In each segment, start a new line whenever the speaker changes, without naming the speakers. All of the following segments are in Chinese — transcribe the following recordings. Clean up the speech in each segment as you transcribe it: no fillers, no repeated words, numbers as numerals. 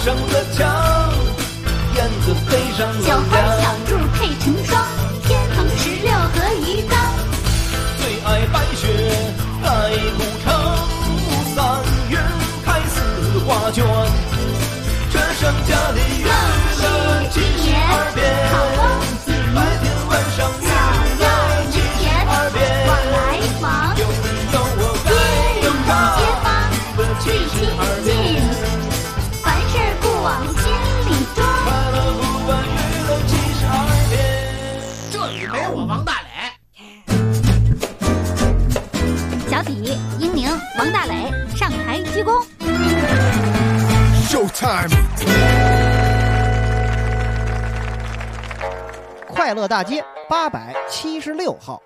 上的墙，燕子飞上了
小花小兔配成双，天蓬16和鱼缸。
最爱白雪盖古城，3月开4花卷，这剩下的娱乐72变，白天晚上娱乐72变，
往来忙，
有你有我该有他，
街坊
娱乐72变，
凡事不往心里装。
快乐不管娱乐72变。
这里没我王大磊。
小体、英宁、王大磊上台鞠躬。
Showtime！
快乐大街876号，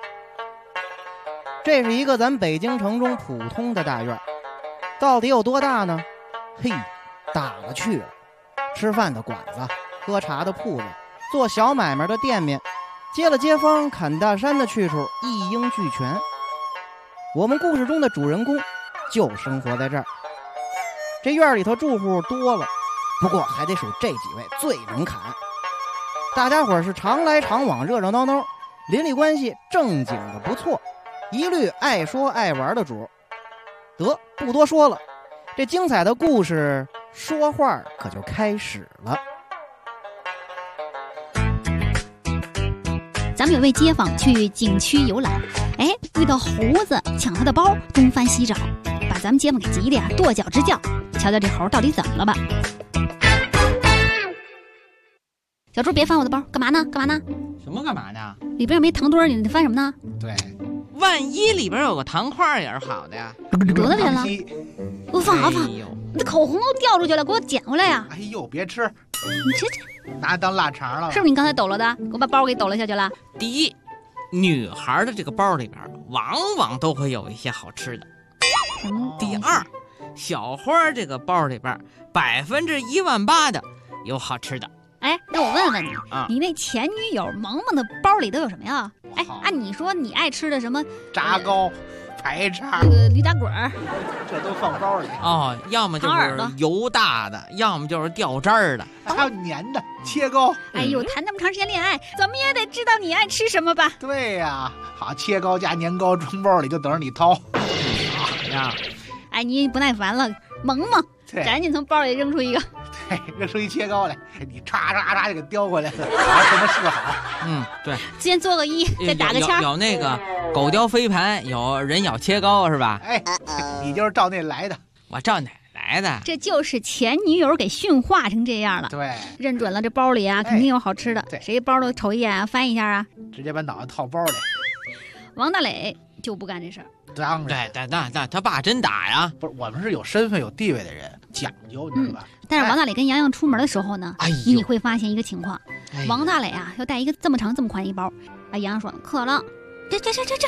这是一个咱北京城中普通的大院，到底有多大呢？嘿，大了去了！吃饭的馆子，喝茶的铺子，做小买卖的店面，接了街坊砍大山的去处一应俱全。我们故事中的主人公就生活在这儿。这院里头住户多了，不过还得数这几位最能砍。大家伙是常来常往，热热闹闹，邻里关系正经的不错，一律爱说爱玩的主。得，不多说了，这精彩的故事说话可就开始了。
咱们有位街坊去景区游览，遇到猴子抢他的包，东翻西找，把咱们街坊给急的呀，跺脚直叫。瞧瞧这猴到底怎么了吧？小猪，别翻我的包，干嘛呢？干嘛呢？
什么干嘛呢？
里边又没糖墩儿，你翻什么呢？
对，万一里边有个糖块也是好的呀。
多大人了？我放好放，
哎呦，
你的口红都掉出去了，给我捡回来呀！
哎呦，别吃，
你这
拿它当腊肠了。
是不是你刚才抖了的？给我把包给抖了下去了。
第一，女孩的这个包里边往往都会有一些好吃的。
什么？
第二，小花这个包里边18000%的有好吃的。
那我问问你，
啊
你那前女友萌萌的包里都有什么呀？按你说你爱吃的什么
炸糕、排叉，
这个驴打滚儿，
这都放包里。
哦，要么就是油大的，要么就是掉渣儿的，
还有粘的切糕。
哎呦，谈那么长时间恋爱，怎么也得知道你爱吃什么吧？
对呀，好，切糕加年糕装包里，就等着你掏。
呀，
你不耐烦了，萌萌，赶紧从包里扔出一个。
对，扔出一切糕来，你嚓嚓嚓就给叼回来了，什么是好？
对，
先做个1，再打个签。
有那个狗叼飞盘，有人咬切糕是吧？
你就是照那来的。
我照哪来的？
这就是前女友给驯化成这样了。
对，
认准了这包里啊，肯定有好吃的。
对，
谁包都瞅一眼啊，翻一下啊，
直接把脑袋套包里。
王大磊就不干这事儿。
当然，
对，那他爸真打呀！
不是，我们是有身份有地位的人，讲究，你知道吧？
但是王大磊跟洋洋出门的时候呢，你会发现一个情况，王大磊啊要带一个这么长这么宽一包，洋洋说渴了，这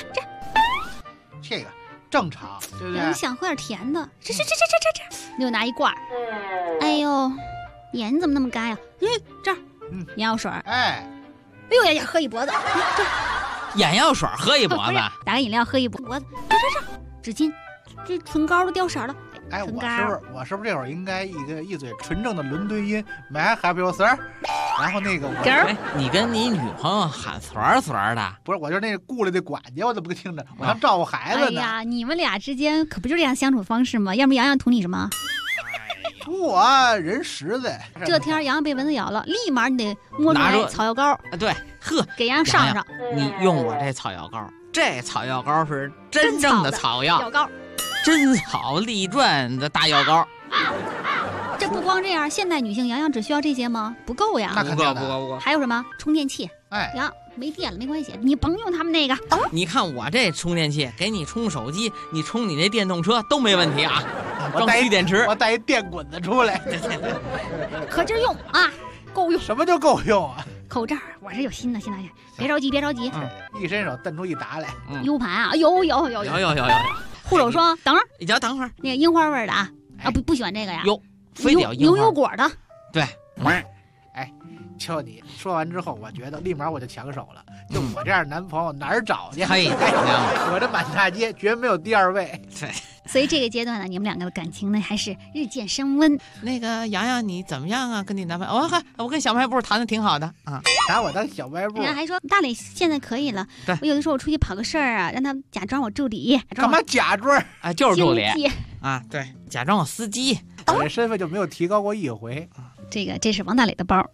个正常，对不对？
你想喝点甜的，这，你就拿一罐，哎呦，眼怎么那么干呀？这儿，眼药水，哎呦呀，喝一脖子，
眼药水喝一脖子，
打个饮料喝一脖子，这纸巾，这唇膏都掉色了。
我是不是这会儿应该一嘴纯正的伦敦音 ，My happy sir， 然后那个
你跟你女朋友喊swar的，
不是，我就是那个雇来的管家，我怎么不听着？我想照顾孩子呢。
哎呀，你们俩之间可不就这样相处方式吗？要不洋洋图你什么？
我人实在。
这天洋洋被蚊子咬了，立马你得摸出来草药膏。
对，
给洋洋上上。
你用我这草药膏，这草药膏是真正的草药
膏。
真草立传的大药膏，
这不光这样，现代女性洋洋只需要这些吗？不够呀，
不够。
还有什么充电器？呀，没电了没关系，你甭用他们那个。
你看我这充电器，给你充手机，你充你那电动车都没问题啊。装蓄电池，
我带一电滚子出来，
可劲用啊，够用。
什么就够用啊？
口罩，我这有新的，别着急。
一伸手瞪出一沓来。
U 盘啊，有。护手霜，等会儿，
你瞧，等会儿，
那个樱花味的啊，不喜欢这个呀？
非得要
牛油果的。
对，
就你说完之后，我觉得立马我就抢手了。 就我这样男朋友哪儿找去？
嘿，
我这满大街绝没有第二位。
对。
所以这个阶段呢，你们两个的感情呢还是日渐升温。
那个洋洋，你怎么样啊？跟你男朋友？我跟小卖部谈的挺好的啊。
拿我当小卖部？
人家还说大磊现在可以了。
对，
我有的时候我出去跑个事儿啊，让他假装我助理。
干嘛假装？
啊，就是助理啊。对，假装我司机。
我这身份就没有提高过一回。
这是王大磊的包。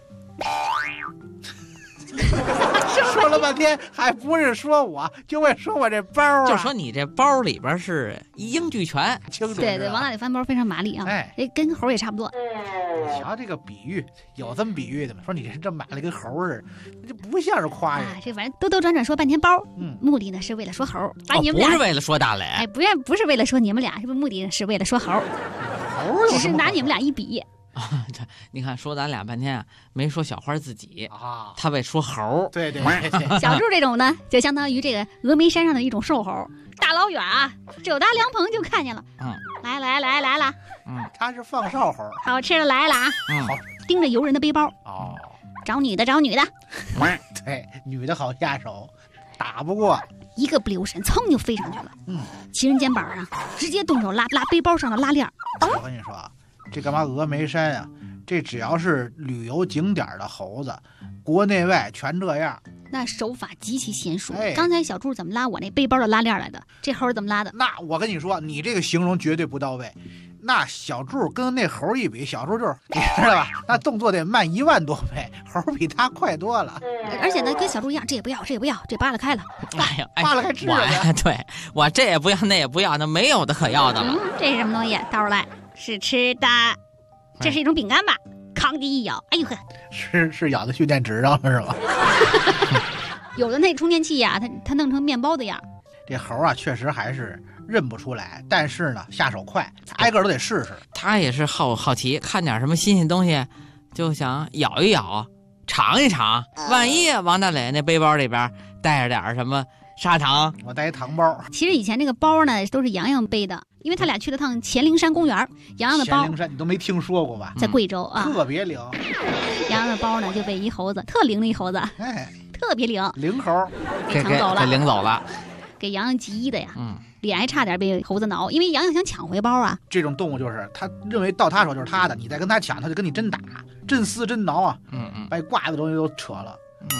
说了半天还不是说我，就会说我这包啊，
就说你这包里边是一应俱全，
对，王大磊翻包非常麻利啊，跟猴也差不多。
瞧这个比喻，有这么比喻的吗？说你这买了跟猴似的，那就不像是夸人。
这反正兜兜转转说半天包，目的呢是为了说猴，把你们俩
不是为了说大磊，
不是为了说你们俩，是不是目的是为了说猴？只是拿你们俩一比。
你看说咱俩半天啊，没说小花自己啊，他为说猴。
对，
小柱这种呢，就相当于这个峨眉山上的一种瘦猴，大老远啊，肘搭凉棚就看见了。来了。
他是放哨猴，
好吃的来了啊。
好，
盯着游人的背包。找女的。
对，女的好下手，打不过，
一个不留神，噌就飞上去了。骑人肩膀上，直接动手拉背包上的拉链。
我跟你说啊。这干嘛峨眉山啊？这只要是旅游景点的猴子，国内外全这样。
那手法极其娴熟。刚才小柱怎么拉我那背包的拉链来的？这猴怎么拉的？
那我跟你说，你这个形容绝对不到位。那小柱跟那猴一比，小柱就是你知道吧？那动作得慢10000多倍，猴比他快多了。
而且呢，跟小柱一样，这也不要，这扒拉开了。
扒拉开吃了。
对，我这也不要，那也不要，那没有的可要的了。
这是什么东西？倒出来。是吃的，这是一种饼干吧？吭地一咬，哎呦呵，
是咬在蓄电池上了是吧？
有的那充电器呀，它弄成面包的样。
这猴啊，确实还是认不出来，但是呢，下手快，挨个都得试试。
他也是好奇，看点什么新鲜东西，就想咬一咬，尝一尝。万一王大磊那背包里边带着点什么砂糖，
我带一糖包。
其实以前这个包呢，都是洋洋背的。因为他俩去了趟黔灵山公园，洋洋的包，
黔灵山你都没听说过吧？
在贵州啊，
特别灵。
洋洋的包呢就被一猴子，特灵的一猴子，特别灵，
灵猴
给抢走了，
给领走了，
给洋洋急的呀，脸还差点被猴子挠，因为洋洋想抢回包啊。
这种动物就是他认为到他手就是他的，你再跟他抢，他就跟你真打，真撕真挠啊，把你挂的东西都扯了，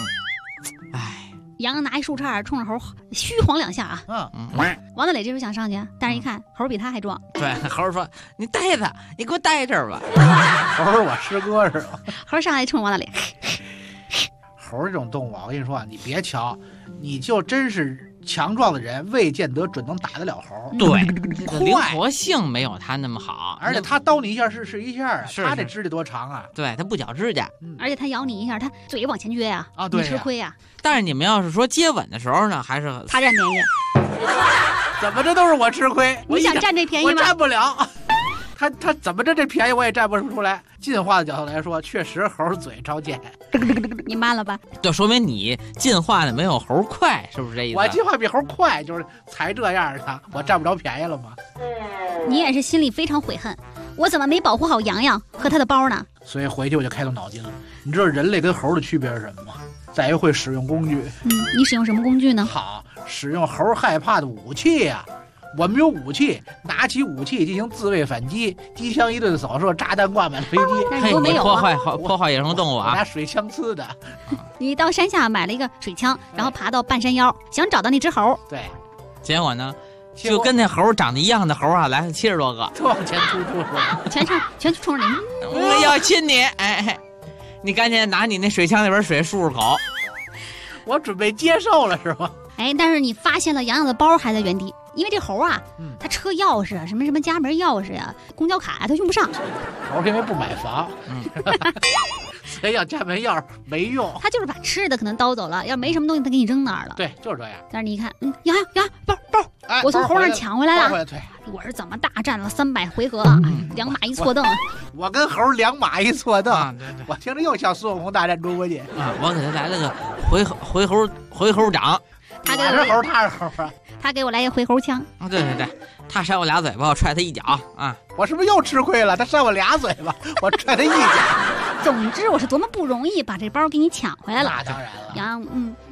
洋洋拿一树杈冲着猴虚晃2下啊！王大磊这时候想上去，但是一看猴比他还壮。
对，猴说：“你待着，你给我待这儿吧。”
猴是我师哥是吧？
猴上来冲王大磊。
猴这种动物啊，我跟你说啊，你别瞧，你就真是强壮的人，未见得准能打得了猴。
对，灵活性没有他那么好，
而且他叨你一下是一下啊，他这指甲多长啊？
对，他不绞指甲，
而且他咬你一下，他嘴往前撅呀，
对，
你吃亏呀。
但是你们要是说接吻的时候呢，还是
他占便宜。
怎么着都是我吃亏？
你想占这便宜吗？
我占不了。他怎么着这便宜我也占不出来。进化的角度来说，确实猴嘴超贱。
你慢了吧？
就说明你进化的没有猴快，是不是这意思？
我进化比猴快，就是才这样的，我占不着便宜了吗？
你也是心里非常悔恨，我怎么没保护好洋洋和他的包呢？
所以回去我就开动脑筋了。你知道人类跟猴的区别是什么吗？在于会使用工具。
你使用什么工具呢？
好，使用猴害怕的武器呀。我们有武器，拿起武器进行自卫反击，机枪一顿扫射，炸弹挂满飞机。
但是都没有
破坏野生动物啊！
我拿水枪呲的。
你到山下买了一个水枪，然后爬到半山腰，想找到那只猴。
对，
结果呢，就跟那猴长得一样的猴啊，来了70多个，
都往前突是吧？
全冲着你，
我要亲你！哎，你赶紧拿你那水枪里边水漱漱口。
我准备接受了是吗？
哎，但是你发现了洋洋的包还在原地，因为这猴啊，他车钥匙什么家门钥匙呀、公交卡他用不上。
猴因为不买房，所以要家门钥匙没用。
他就是把吃的可能叨走了，要没什么东西他给你扔哪儿了。
对，就是这样。
但是你一看，洋包，我从猴那儿抢回来了。
对，
我是怎么大战了300回合啊，2马一错蹬。
我跟猴2马一错蹬，对，我听着又像孙悟空大战猪八戒
啊！我给他来了个回猴掌。
他是猴，他是猴啊！
他给我来一回猴枪
啊！对，他扇我2嘴巴，我踹他1脚啊！
我是不是又吃亏了？他扇我2嘴巴，我踹他1脚。
总之，我是多么不容易把这包给你抢回来了。
那当然了。
洋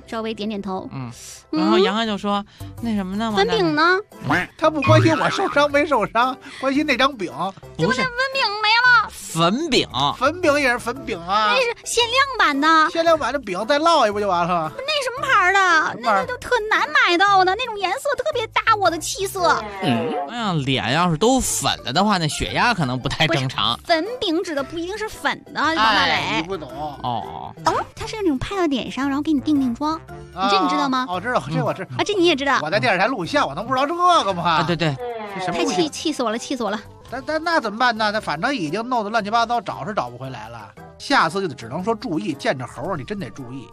稍微点点头。
然后洋洋就说：“那什么呢？
粉饼呢？
他不关心我受伤没受伤，关心那张饼。
不是
粉饼没了，
粉饼，
粉饼也是粉饼啊，
那是限量版的，
限量版的饼再烙一不就完了吗？
那什么牌的？那都特难买到的，那种颜色特别搭我的气色。
哎呀，脸要是都粉了的话，那血压可能不太正常。
粉饼指的不一定是粉的，王大磊，
你不懂
哦。
它是那种拍到脸上，然后给你定妆。这你知道吗？
知道，这我知道
啊，这你也知道。
我在电视台录像，我能不知道这个吗？
啊，对，
什么
太气死我了，气死我了！
那怎么办呢？那反正已经弄得乱七八糟，找是找不回来了。下次就只能说注意，见着猴你真得注意。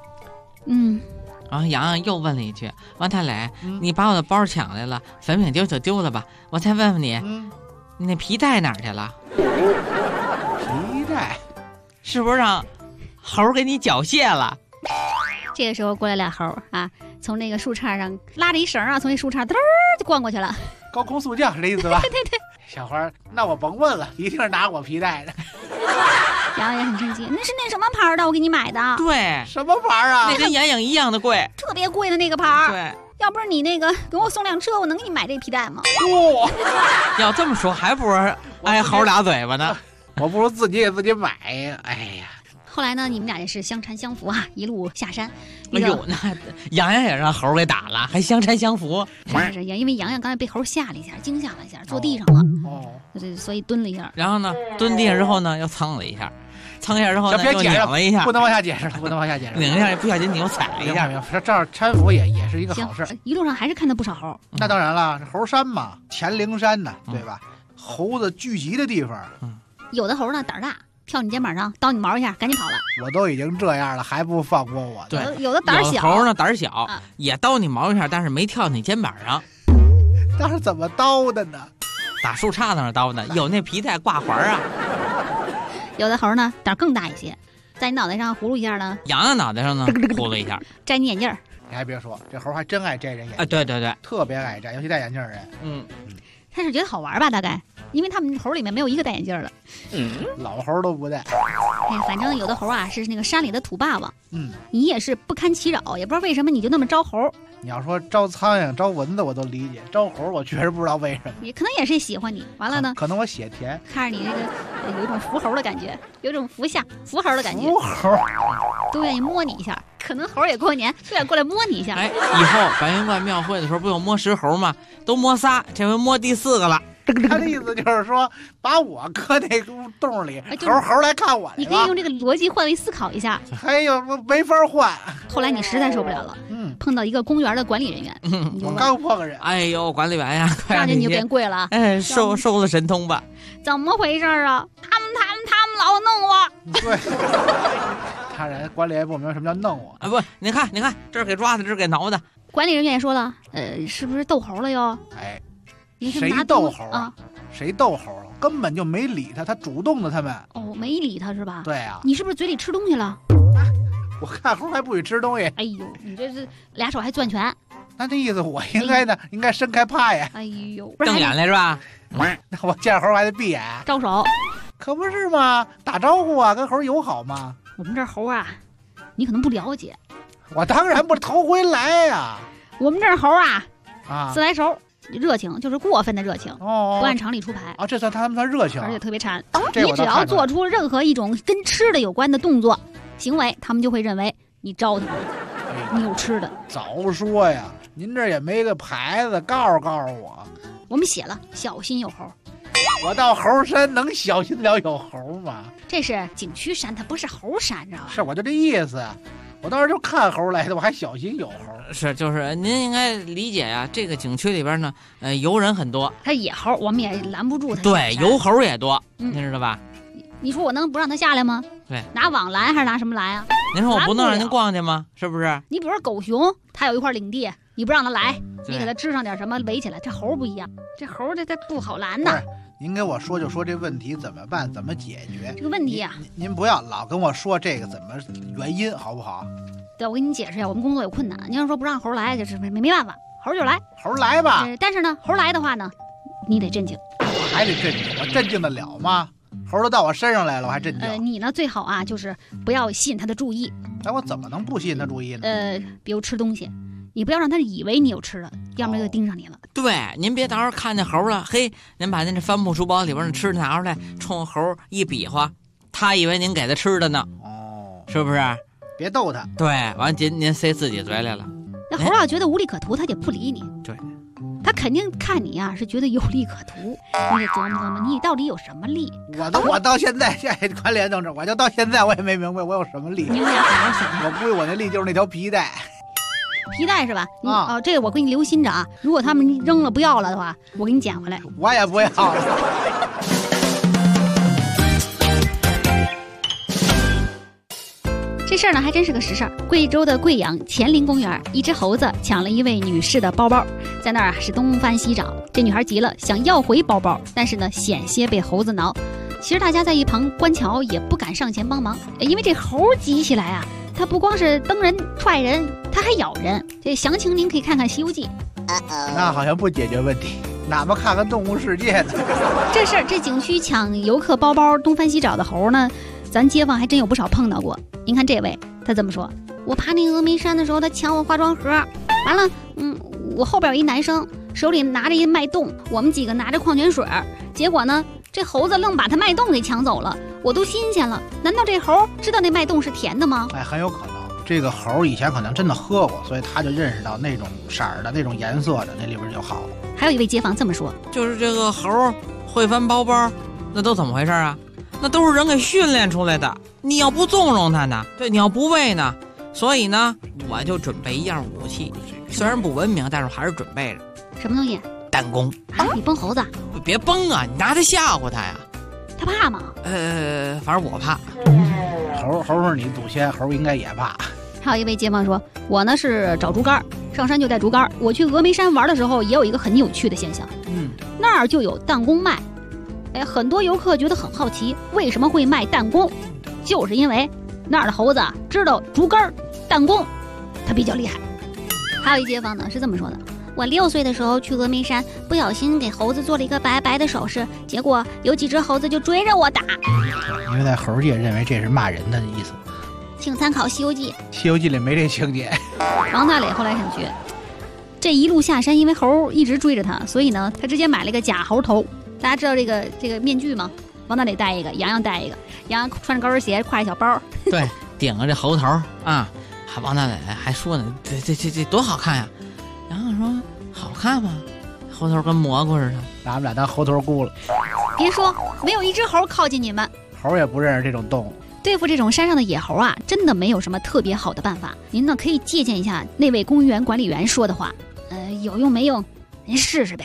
然后洋洋又问了一句：“王大磊，你把我的包抢来了，粉饼丢就丢了吧？我再问问你，你那皮带哪儿去了？
皮带
是不是让猴给你缴械了？”
这个时候过来俩猴啊，从那个树杈上拉着一绳啊，从那树杈嘚就逛过去了。
高空速降是这意思吧？
对，
小花，那我甭问了，一定是拿我皮带的。
洋洋也很生气，那是那什么牌的？我给你买的。
对，
什么牌啊？
那跟眼影一样的贵，
特别贵的那个牌。
对，
要不是你那个给我送辆车，我能给你买这皮带吗？
要这么说，还不如挨猴俩嘴巴呢。
我不如自己给自己买呀！哎呀。
后来呢，你们俩也是相搀相扶啊，一路下山。
哎呦，那洋洋也让猴给打了，还相搀相扶。
是，因为洋洋刚才被猴吓了一下，惊吓了一下，坐地上了。对，所以蹲了一下。
然后呢，蹲地上之后呢，又蹭了一下，蹭一下之后呢，又拧了一下。
不能往下解释了，不能往下解释。
拧一下，不小心你又踩了一下。
这样搀扶也是一个好事。
一路上还是看到不少猴。
那当然了，猴山嘛，乾陵山呢，对吧？猴子聚集的地方。
有的猴呢胆儿大。跳你肩膀上叨你毛一下，赶紧跑了。
我都已经这样了，还不放过我？
对，
有的胆儿小。
猴呢胆儿小，也叨你毛一下，但是没跳你肩膀上。
那是怎么叨的呢？
打树杈那儿叨的，有那皮带挂环啊。
有的猴呢胆儿更大一些，在你脑袋上葫芦一下呢。
洋洋脑袋上呢葫芦一下，
摘你眼镜儿。
你还别说，这猴还真爱摘人眼镜。
对，
特别爱摘，尤其戴眼镜的人。
他是觉得好玩吧？大概，因为他们猴里面没有一个戴眼镜的。
老猴都不戴。
反正有的猴啊是那个山里的土霸王。你也是不堪其扰，也不知道为什么你就那么招猴。
你要说招苍蝇、招蚊子我都理解，招猴我确实不知道为什么。
也可能也是喜欢你，完了呢？
可能我血甜，
看着你这个有一种伏猴的感觉，有一种伏猴的感觉。
伏猴
都愿意摸你一下，可能猴也过年就想过来摸你一下。
哎，以后白云观庙会的时候不有摸石猴吗？都摸仨，这回摸第4个了。
他的意思就是说，把我搁那个洞里，猴来看我。
你可以用这个逻辑换位思考一下。
哎呦，没法换。
后来你实在受不了了，碰到一个公园的管理人员，
我刚碰个人，
哎呦，管理员呀，
上去你就变贵了。
哎，收了神通吧？
怎么回事啊？他们老弄我。
对，他人管理也不明白什么叫弄我
啊！不，你看，这是给抓的，这是给挠的。
管理人员也说了，是不是逗猴了哟？
哎。谁逗猴
啊？
谁逗猴了？根本就没理他，他主动的。他们
没理他是吧？
对啊。
你是不是嘴里吃东西了？
我看猴还不许吃东西。
哎呦，你这是俩手还攥拳。
那这意思我应该呢？应该伸开趴呀。
哎呦，
瞪眼来是吧？
那我见猴还得闭眼
招手，
可不是吗？打招呼啊，跟猴友好吗？
我们这猴啊，你可能不了解。
我当然不是头回来呀。
我们这猴啊，自来熟。热情就是过分的热情，不按常理出牌
这算他们算热情，
而且特别馋。你只要做出任何一种跟吃的有关的动作行为，他们就会认为你招他们，你有吃的。
早说呀，您这也没个牌子告诉我。
我们写了小心有猴。
我到猴山能小心了有猴吗？
这是景区山，它不是猴山，知道吧？
是，我就这意思。我当时就看猴来的，我还小心有猴。
是，就是您应该理解呀，这个景区里边呢，游人很多，
他野猴我们也拦不住他。
对，游猴也多，您知道吧？
你说我能不让他下来吗？
对，
拿网拦还是拿什么拦啊？
您说我不能让您逛去吗？是不是？
你比如说狗熊，他有一块领地，你不让他来，你给他支上点什么围起来，这猴不一样，这猴它不好拦呐。
您给我说就说这问题怎么办，怎么解决
这个问题啊？
您不要老跟我说这个怎么原因，好不好？
对，我给你解释一下，我们工作有困难。您要说不让猴来，就是没办法，猴就来，
猴来吧。
但是呢，猴来的话呢，你得镇静。
我还得镇静，我镇静得了吗？ 猴都到我身上来了，我还真叫。
你呢最好啊，就是不要吸引他的注意。
哎，我怎么能不吸引他注意呢？
比如吃东西，你不要让他以为你有吃的，要不然就盯上你了。
对，您别到时候看见猴了，嘿，您把您这帆布书包里边的吃的拿出来，冲猴一比划，他以为您给他吃的呢。
哦，
是不是？
别逗他。
对，完您塞自己嘴里了。
那猴要觉得无利可图，他就不理你。
对，
他肯定看你呀，是觉得有利可图。你得琢磨琢磨，你到底有什么利？
我到现在这关联政治，我就到现在我也没明白我有什么利。
你们俩好好想。
我估计我那利就是那条皮带。
皮带是吧？这个我给你留心着啊。如果他们扔了不要了的话，我给你捡回来。
我也不要了。
这事儿呢还真是个实事儿。贵州的贵阳乾陵公园，一只猴子抢了一位女士的包包，在那儿是东翻西找。这女孩急了，想要回包包，但是呢险些被猴子挠。其实大家在一旁观瞧，也不敢上前帮忙，因为这猴急起来啊，它不光是蹬人踹人，它还咬人。这详情您可以看看《西游记》。
那好像不解决问题，哪怕看看《动物世界》呢？
这事儿，这景区抢游客包包东翻西找的猴呢，咱街坊还真有不少碰到过。您看这位，他这么说：我爬那峨眉山的时候，他抢我化妆盒，完了，我后边有一男生手里拿着一脉动，我们几个拿着矿泉水，结果呢，这猴子愣把他脉动给抢走了，我都新鲜了。难道这猴知道那脉动是甜的吗？
哎，很有可能，这个猴以前可能真的喝过，所以他就认识到那种色儿的、那种颜色的，那里边就好了。
还有一位街坊这么说：
就是这个猴会翻包包，那都怎么回事啊？那都是人给训练出来的。你要不纵容他呢，对，你要不喂呢，所以呢，我就准备一样武器，虽然不文明，但是还是准备着。
什么东西？
弹弓
啊！你崩猴子？
别崩啊！你拿它吓唬他呀。
他怕吗？
反正我怕。
猴是你祖先，猴应该也怕。
还有一位街坊说，我呢是找竹竿，上山就带竹竿。我去峨眉山玩的时候，也有一个很有趣的现象，那儿就有弹弓卖。哎，很多游客觉得很好奇，为什么会卖弹弓？就是因为那儿的猴子知道竹竿、弹弓，它比较厉害。还有一街坊呢是这么说的：我6岁的时候去峨眉山，不小心给猴子做了一个白白的手势，结果有几只猴子就追着我打。
因为在猴界认为这是骂人的意思。
请参考《西游记》。《
西游记》里没这情节。
王大磊后来很绝，这一路下山，因为猴一直追着他，所以呢，他直接买了一个假猴头。大家知道这个面具吗？王大磊戴一个，洋洋戴一个，洋洋穿着高跟鞋，挎着小包。
对，顶着这猴头啊，还王大磊还说呢，这多好看呀！洋洋说好看吗？猴头跟蘑菇似的，
拿我们俩当猴头菇了。
别说，没有一只猴靠近你们。
猴也不认识这种动物。
对付这种山上的野猴啊，真的没有什么特别好的办法。您呢可以借鉴一下那位公园管理员说的话，有用没用，您试试呗。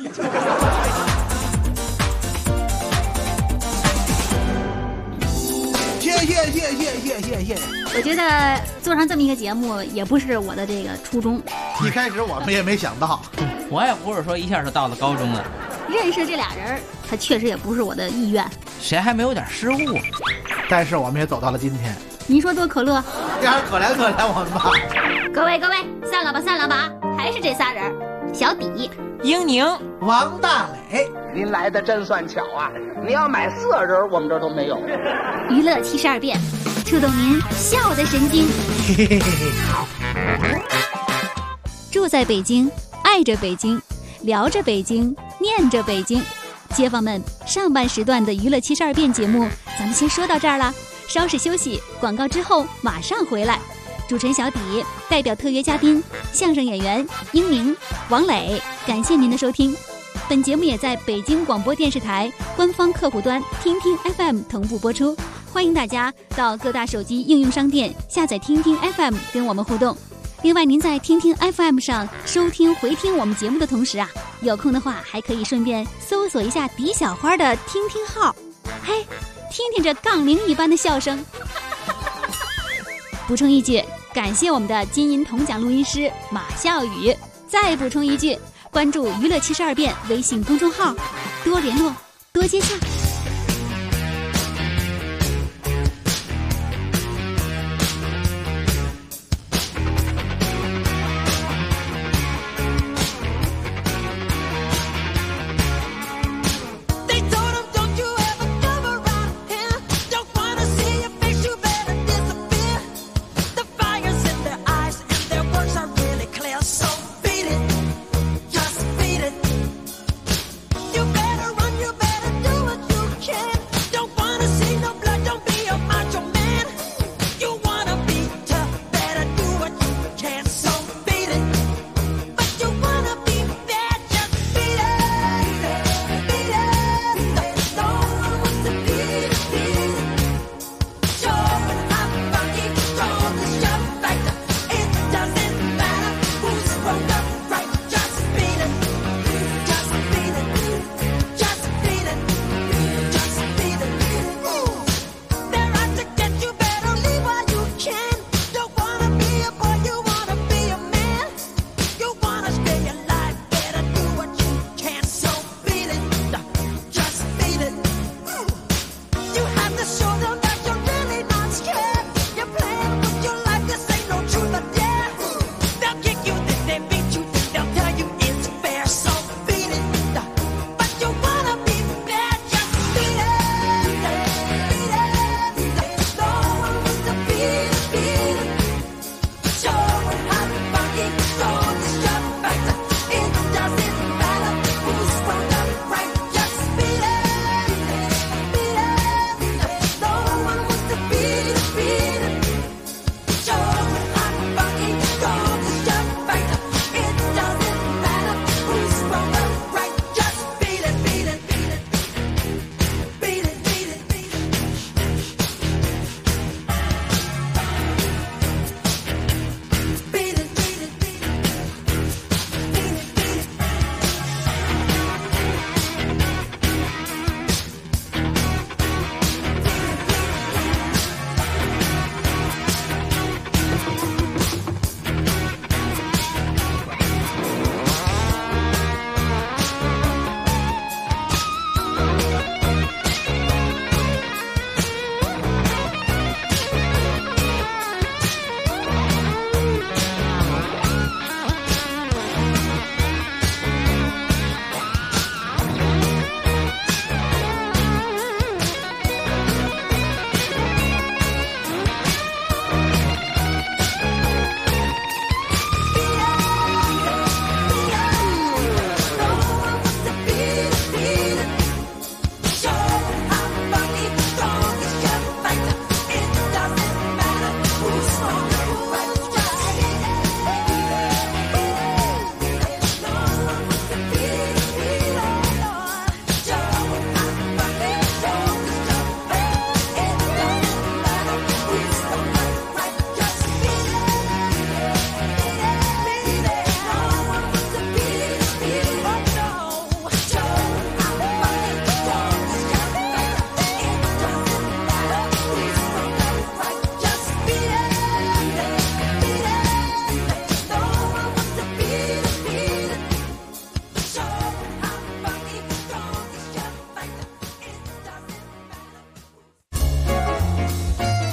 谢。我觉得做上这么一个节目也不是我的这个初衷。
一开始我们也没想到，
我也不是说一下就到了高中了。
认识这俩人，他确实也不是我的意愿。
谁还没有点失误？
但是我们也走到了今天。
您说多可乐？
这还是可怜我们吧。
各位，散了吧，还是这仨人：小底、
英宁、
王大磊。
您来的真算巧啊！你要买4人，我们这都没有。
娱乐72变，触动您笑的神经。住在北京，爱着北京，聊着北京，念着北京。街坊们，上半时段的娱乐72变节目，咱们先说到这儿了。稍事休息，广告之后马上回来。主持人小底代表特约嘉宾相声演员英宁、王磊，感谢您的收听。本节目也在北京广播电视台官方客户端听听 FM 同步播出，欢迎大家到各大手机应用商店下载听听 FM 跟我们互动。另外，您在听听 FM 上收听回听我们节目的同时啊，有空的话还可以顺便搜索一下狄小花的听听号，嘿，听听这杠铃一般的笑声。补充一句，感谢我们的金银铜奖录音师马笑宇。再补充一句，关注娱乐72变微信公众号，多联络，多接洽。
They told him, don't you ever come around.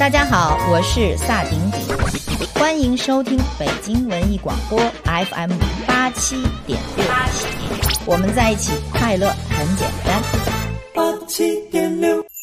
大家好，我是萨顶顶，欢迎收听北京文艺广播 FM 87.6，我们在一起，快乐很简单。
87.6。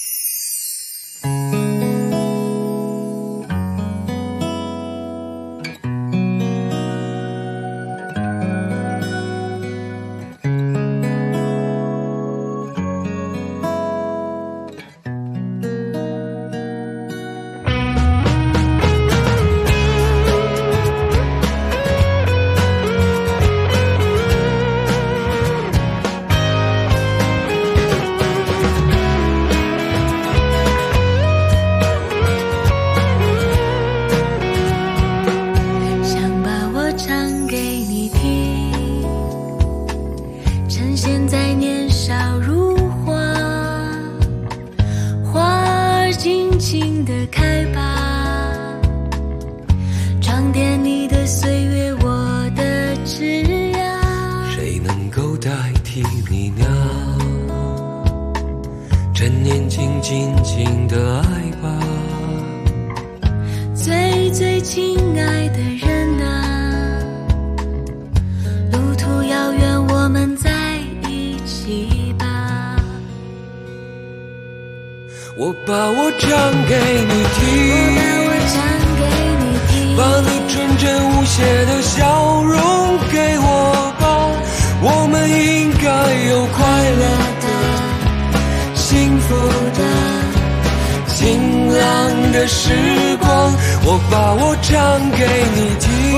轻地开吧，装点你的岁月，我的枝桠。
谁能够代替你呢？趁年轻，尽情的爱吧。
最最亲爱的人啊，路途遥远，我们在一起吧。
我把我唱给你听，把你纯真无邪的笑容给我吧。我们应该有快乐的、幸福的、晴朗的时光。我把我唱给你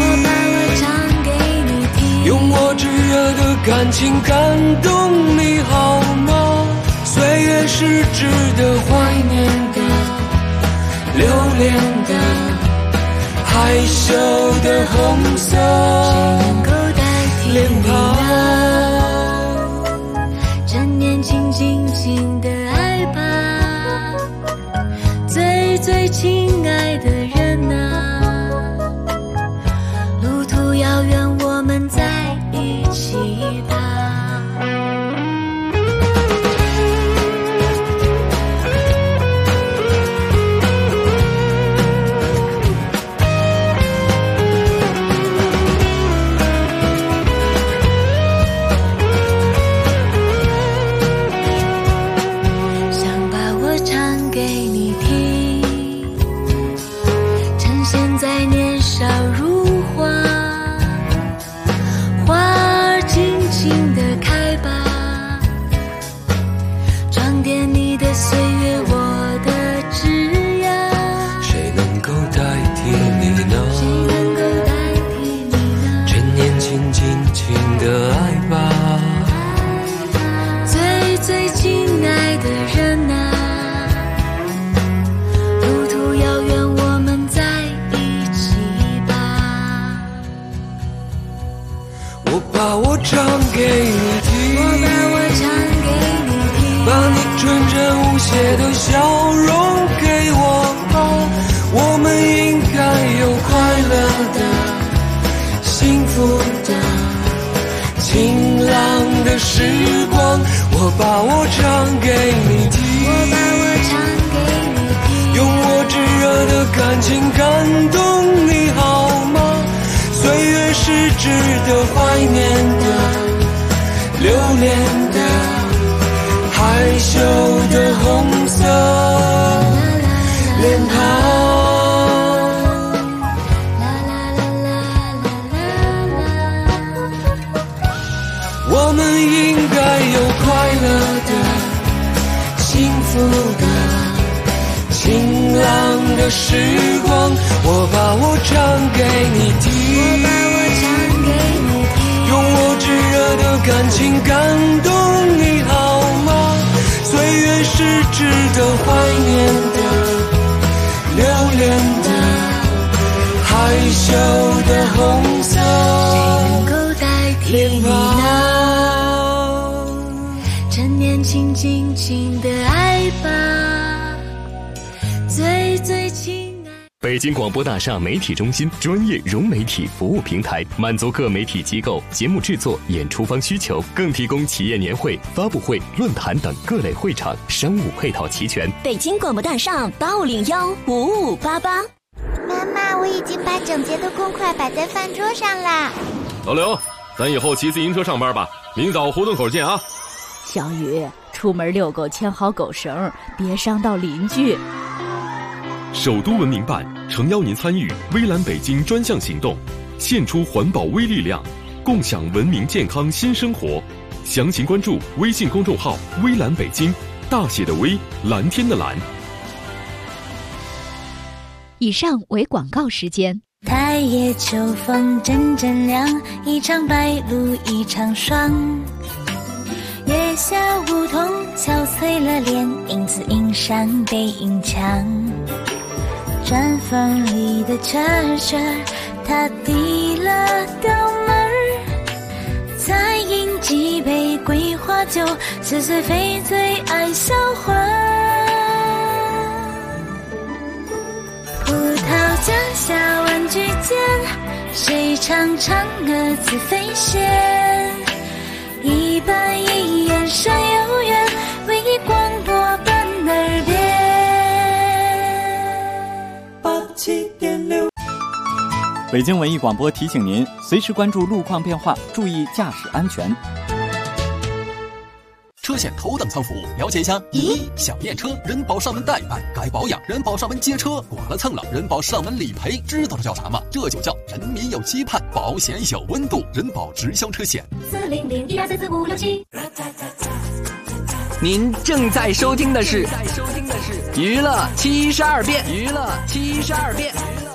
听，用我炙热的感情感动你好吗？岁月是值得怀念的、留恋的、害羞的红色脸庞。
趁年轻，尽情的爱吧，最最亲爱的人啊，路途遥远，我们在一起吧。
把我唱给你听，把你纯真无邪的笑容给我吧。我们应该有快乐的、幸福的、晴朗的时光。我把我唱给你听，用我炙热的感情感动你好吗？岁月是值得怀念的、留恋的、害羞的红色脸庞。我们应该有快乐的、幸福的、晴朗的时光。我把我唱给你听，用我炙热的感情感动你好吗？岁月是值得怀念的、留恋的、害羞的红色脸庞。
趁年轻，尽情的爱吧，最最亲。
北京广播大厦媒体中心专业融媒体服务平台，满足各媒体机构节目制作、演出方需求，更提供企业年会、发布会、论坛等各类会场，商务配套齐全。
北京广播大厦报领15588。
妈妈，我已经把整洁的公筷摆在饭桌上啦。
老刘，咱以后骑自行车上班吧，明早胡同口见啊。
小雨，出门遛狗牵好狗绳，别伤到邻居。
首都文明办诚邀您参与微蓝北京专项行动，献出环保微力量，共享文明健康新生活。详情关注微信公众号微蓝北京，大写的微，蓝天的蓝。
以上为广告时间。
太夜秋风阵阵凉，一场白露一场霜。月下梧桐憔悴了脸，影子映上背影墙。毡房里的蛐蛐，它递了刀门儿，再饮几杯桂花酒，似水非醉爱销魂。葡萄架下玩具间，谁唱嫦娥自飞仙？一板一眼山有缘，唯一广播伴耳边。
87.6。北京文艺广播提醒您，随时关注路况变化，注意驾驶安全。
车险头等舱服务，了解一下。1. 想验车，人保上门代办；该保养，人保上门接车；剐了蹭了，人保上门理赔。知道这叫啥吗？这就叫人民有期盼，保险有温度。人保直销车险。
400-1234567。
您正在收听的是娱乐72变。娱乐72变。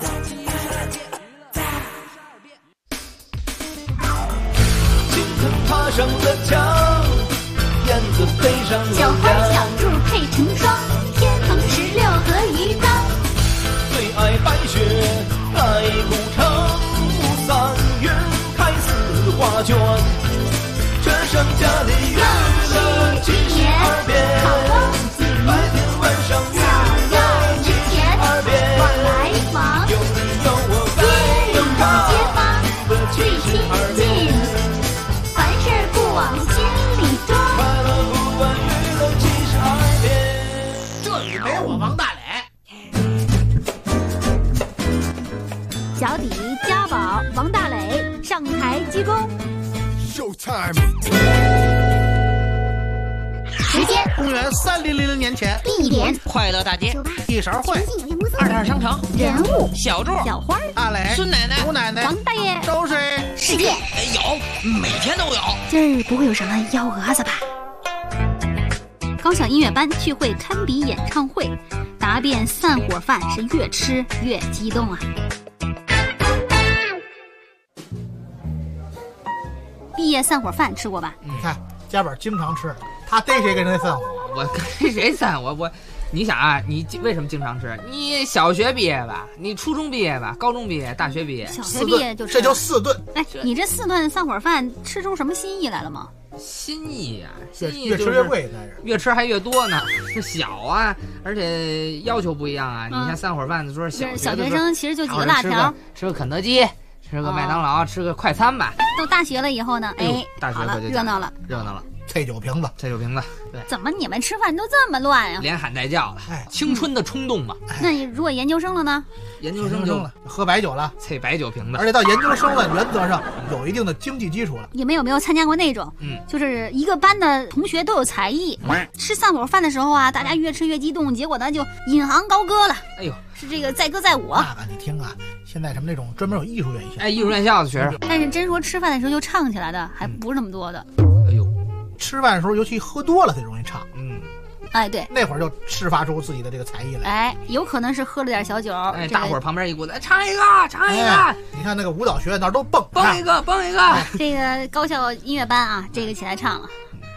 青藤爬上了墙，燕子飞上了
小花小兔配成双，天蓬16和鱼缸。
最爱白雪爱古城，3月开4画卷。这剩下的娱乐72变，白天晚上娱乐72变。
来访，
有你有我
街里街坊最亲近，凡事不往心里装。
快乐不管娱乐72变，
这里没我王大
磊。脚底家宝王大磊上台鞠躬。
Showtime。
时间：
公元3000年前。
地点：
快乐大街。
一勺会。
二摊商城。
人物：
小柱、
小花、
阿磊、
孙奶奶、
吴奶奶、
王大爷、
周水。
世界
有，每天都有。
今儿不会有什么幺蛾子吧？高校音乐班聚会堪比演唱会，答辩散伙饭是越吃越激动啊！毕业散伙饭吃过吧？
你看家本经常吃，他逮谁跟谁散伙。
我跟谁散伙？你想啊，你为什么经常吃？你小学毕业吧，你初中毕业吧，高中毕业，大学毕业，
小学毕业就吃，
这叫4顿。
哎，你这4顿散伙饭吃出什么新意来了吗？
心意啊，心意
越吃越贵，那是
越吃还越多呢。是小啊，而且要求不一样啊。你看散伙饭的时候，小
学生其实就几个辣条，
吃个肯德基，吃个麦当劳，吃个快餐吧。
到大学了以后呢，
大学可就
热闹了。
菜酒瓶子，
对。
怎么你们吃饭都这么乱呀？
连喊带叫的，青春的冲动嘛。
那你如果研究生了呢？
研究生就
喝白酒了，
配白酒瓶子。
而且到研究生了，原则上有一定的经济基础了。
你们有没有参加过那种？就是一个班的同学都有才艺，吃散伙饭的时候啊，大家越吃越激动，结果呢就引吭高歌了。
哎呦，
是这个载歌载舞。
那个你听啊，现在什么那种专门有艺术院校，
艺术院校的学生。
但是真说吃饭的时候就唱起来的，还不是那么多的。
哎呦，
吃饭的时候尤其喝多了才容易唱。
哎，对，
那会儿就释发出自己的这个才艺来。
哎，有可能是喝了点小酒。
哎，大伙儿旁边一股子，唱一个，唱一个。
你看那个舞蹈学院那儿都蹦
一个，蹦一个。
这个高校音乐班啊，这个起来唱了。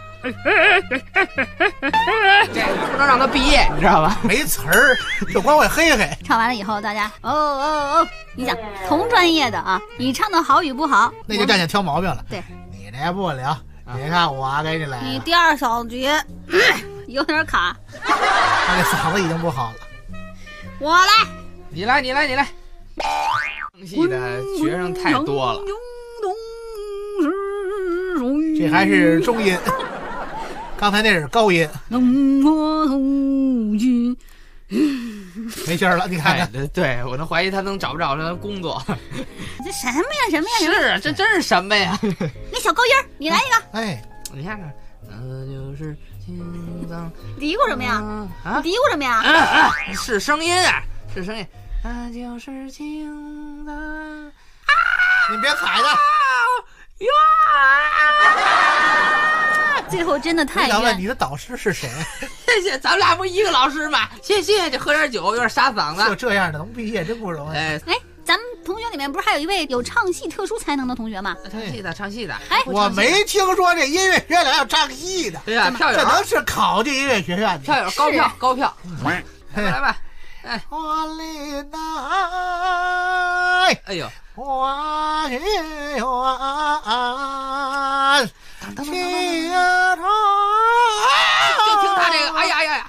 这个不能让他毕业，你知道吧？
没词儿，就光会嘿嘿。
唱完了以后，大家哦，你想同专业的啊，你唱的好与不好，
那就站起挑毛病了。
对，
你这不了，你看我给你来。
你第2小节有点卡，
他这嗓子已经不好了。
我来，
你来。唱戏的学生太多了，
这还是中音，刚才那是高音。没劲儿了，你看看。
对，我都怀疑他能找不着他工作。
这什么呀？
是，这真是什么呀？
那小高音你来一个。
哎，
你看看，就是青藏。
嘀咕什么呀？
啊，
嘀咕什么呀？
是声音啊，是声音。那就是青藏。
你别踩了。
最后真的太冤。
我想问你的导师是谁？
谢谢，咱们俩不一个老师吗？谢谢，就喝点酒，有点沙嗓子。
就这样的能毕业真不容易。
哎，咱们同学里面不是还有一位有唱戏特殊才能的同学吗？
唱戏的。
哎，
我没听说这音乐学院要唱戏的。
对呀，票友
这能是考进音乐学院的？
票友高票。来吧。哎，
花里来。
哎呦，
花园。
等，就听他这个，哎呀，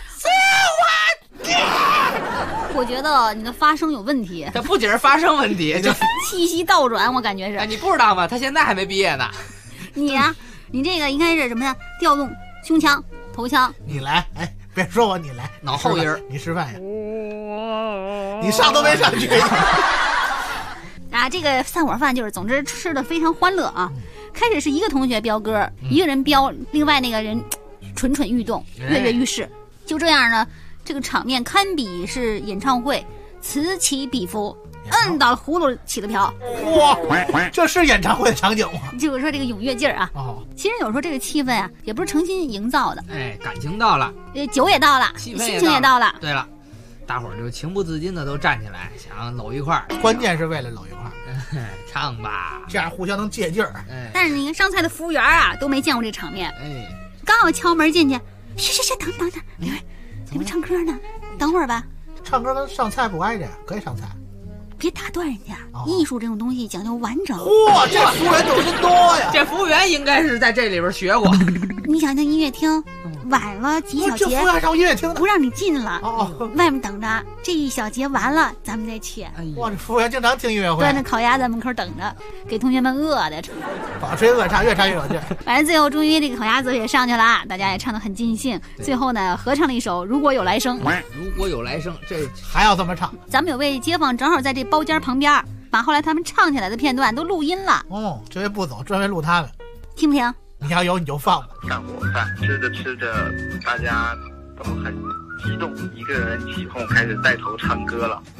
我觉得你的发声有问题。
他不仅是发声问题，就
气息倒转，我感觉是。
哎，你不知道吗？他现在还没毕业呢。
你呀，你这个应该是什么呀？调动胸腔、头腔。
你来，哎，别说我，你来，
脑后音，
你示范呀。你上都没上去。
啊，这个散伙饭就是，总之吃的非常欢乐啊。开始是一个同学飙歌，一个人飙，另外那个人蠢蠢欲动，跃跃欲试。就这样呢，这个场面堪比是演唱会，此起彼伏，摁到了葫芦起了瓢。
哇，这是演唱会的场景吗？
就是说这个踊跃劲儿啊。其实有时候这个气氛啊，也不是诚心营造的。
哎，感情到了，
酒也到了，心情也到了。
对了，大伙儿就情不自禁的都站起来，想搂一块儿。
关键是为了搂一块儿。
唱吧，
这样互相能借劲儿。
但是你看上菜的服务员啊，都没见过这场面。
哎，
刚要敲门进去，嘘，等，你们唱歌呢，等会儿吧。
唱歌跟上菜不挨着呀，可以上菜。
别打断人家，艺术这种东西讲究完整。
嚯，这服务员懂得多呀！
这服务员应该是在这里边学过。
你想那音乐厅晚了几小节，
这服务员上音乐厅
不让你进了，外面等着，这一小节完了咱们再去。
哇，这服务员经常听音乐会，
端着烤鸭在门口等着，给同学们饿的，
饱吹饿唱，越唱越有劲。
反正最后终于这个烤鸭子也上去了，大家也唱得很尽兴。最后呢，合唱了一首《如果有来生》。
如果有来生，这
还要这么唱？
咱们有位街坊正好在这包间旁边，把后来他们唱起来的片段都录音了。
这回不走，专门录他们，
听不听？
你要有你就放吧。
散伙饭吃着，大家都很激动，一个人起哄开始带头唱歌了。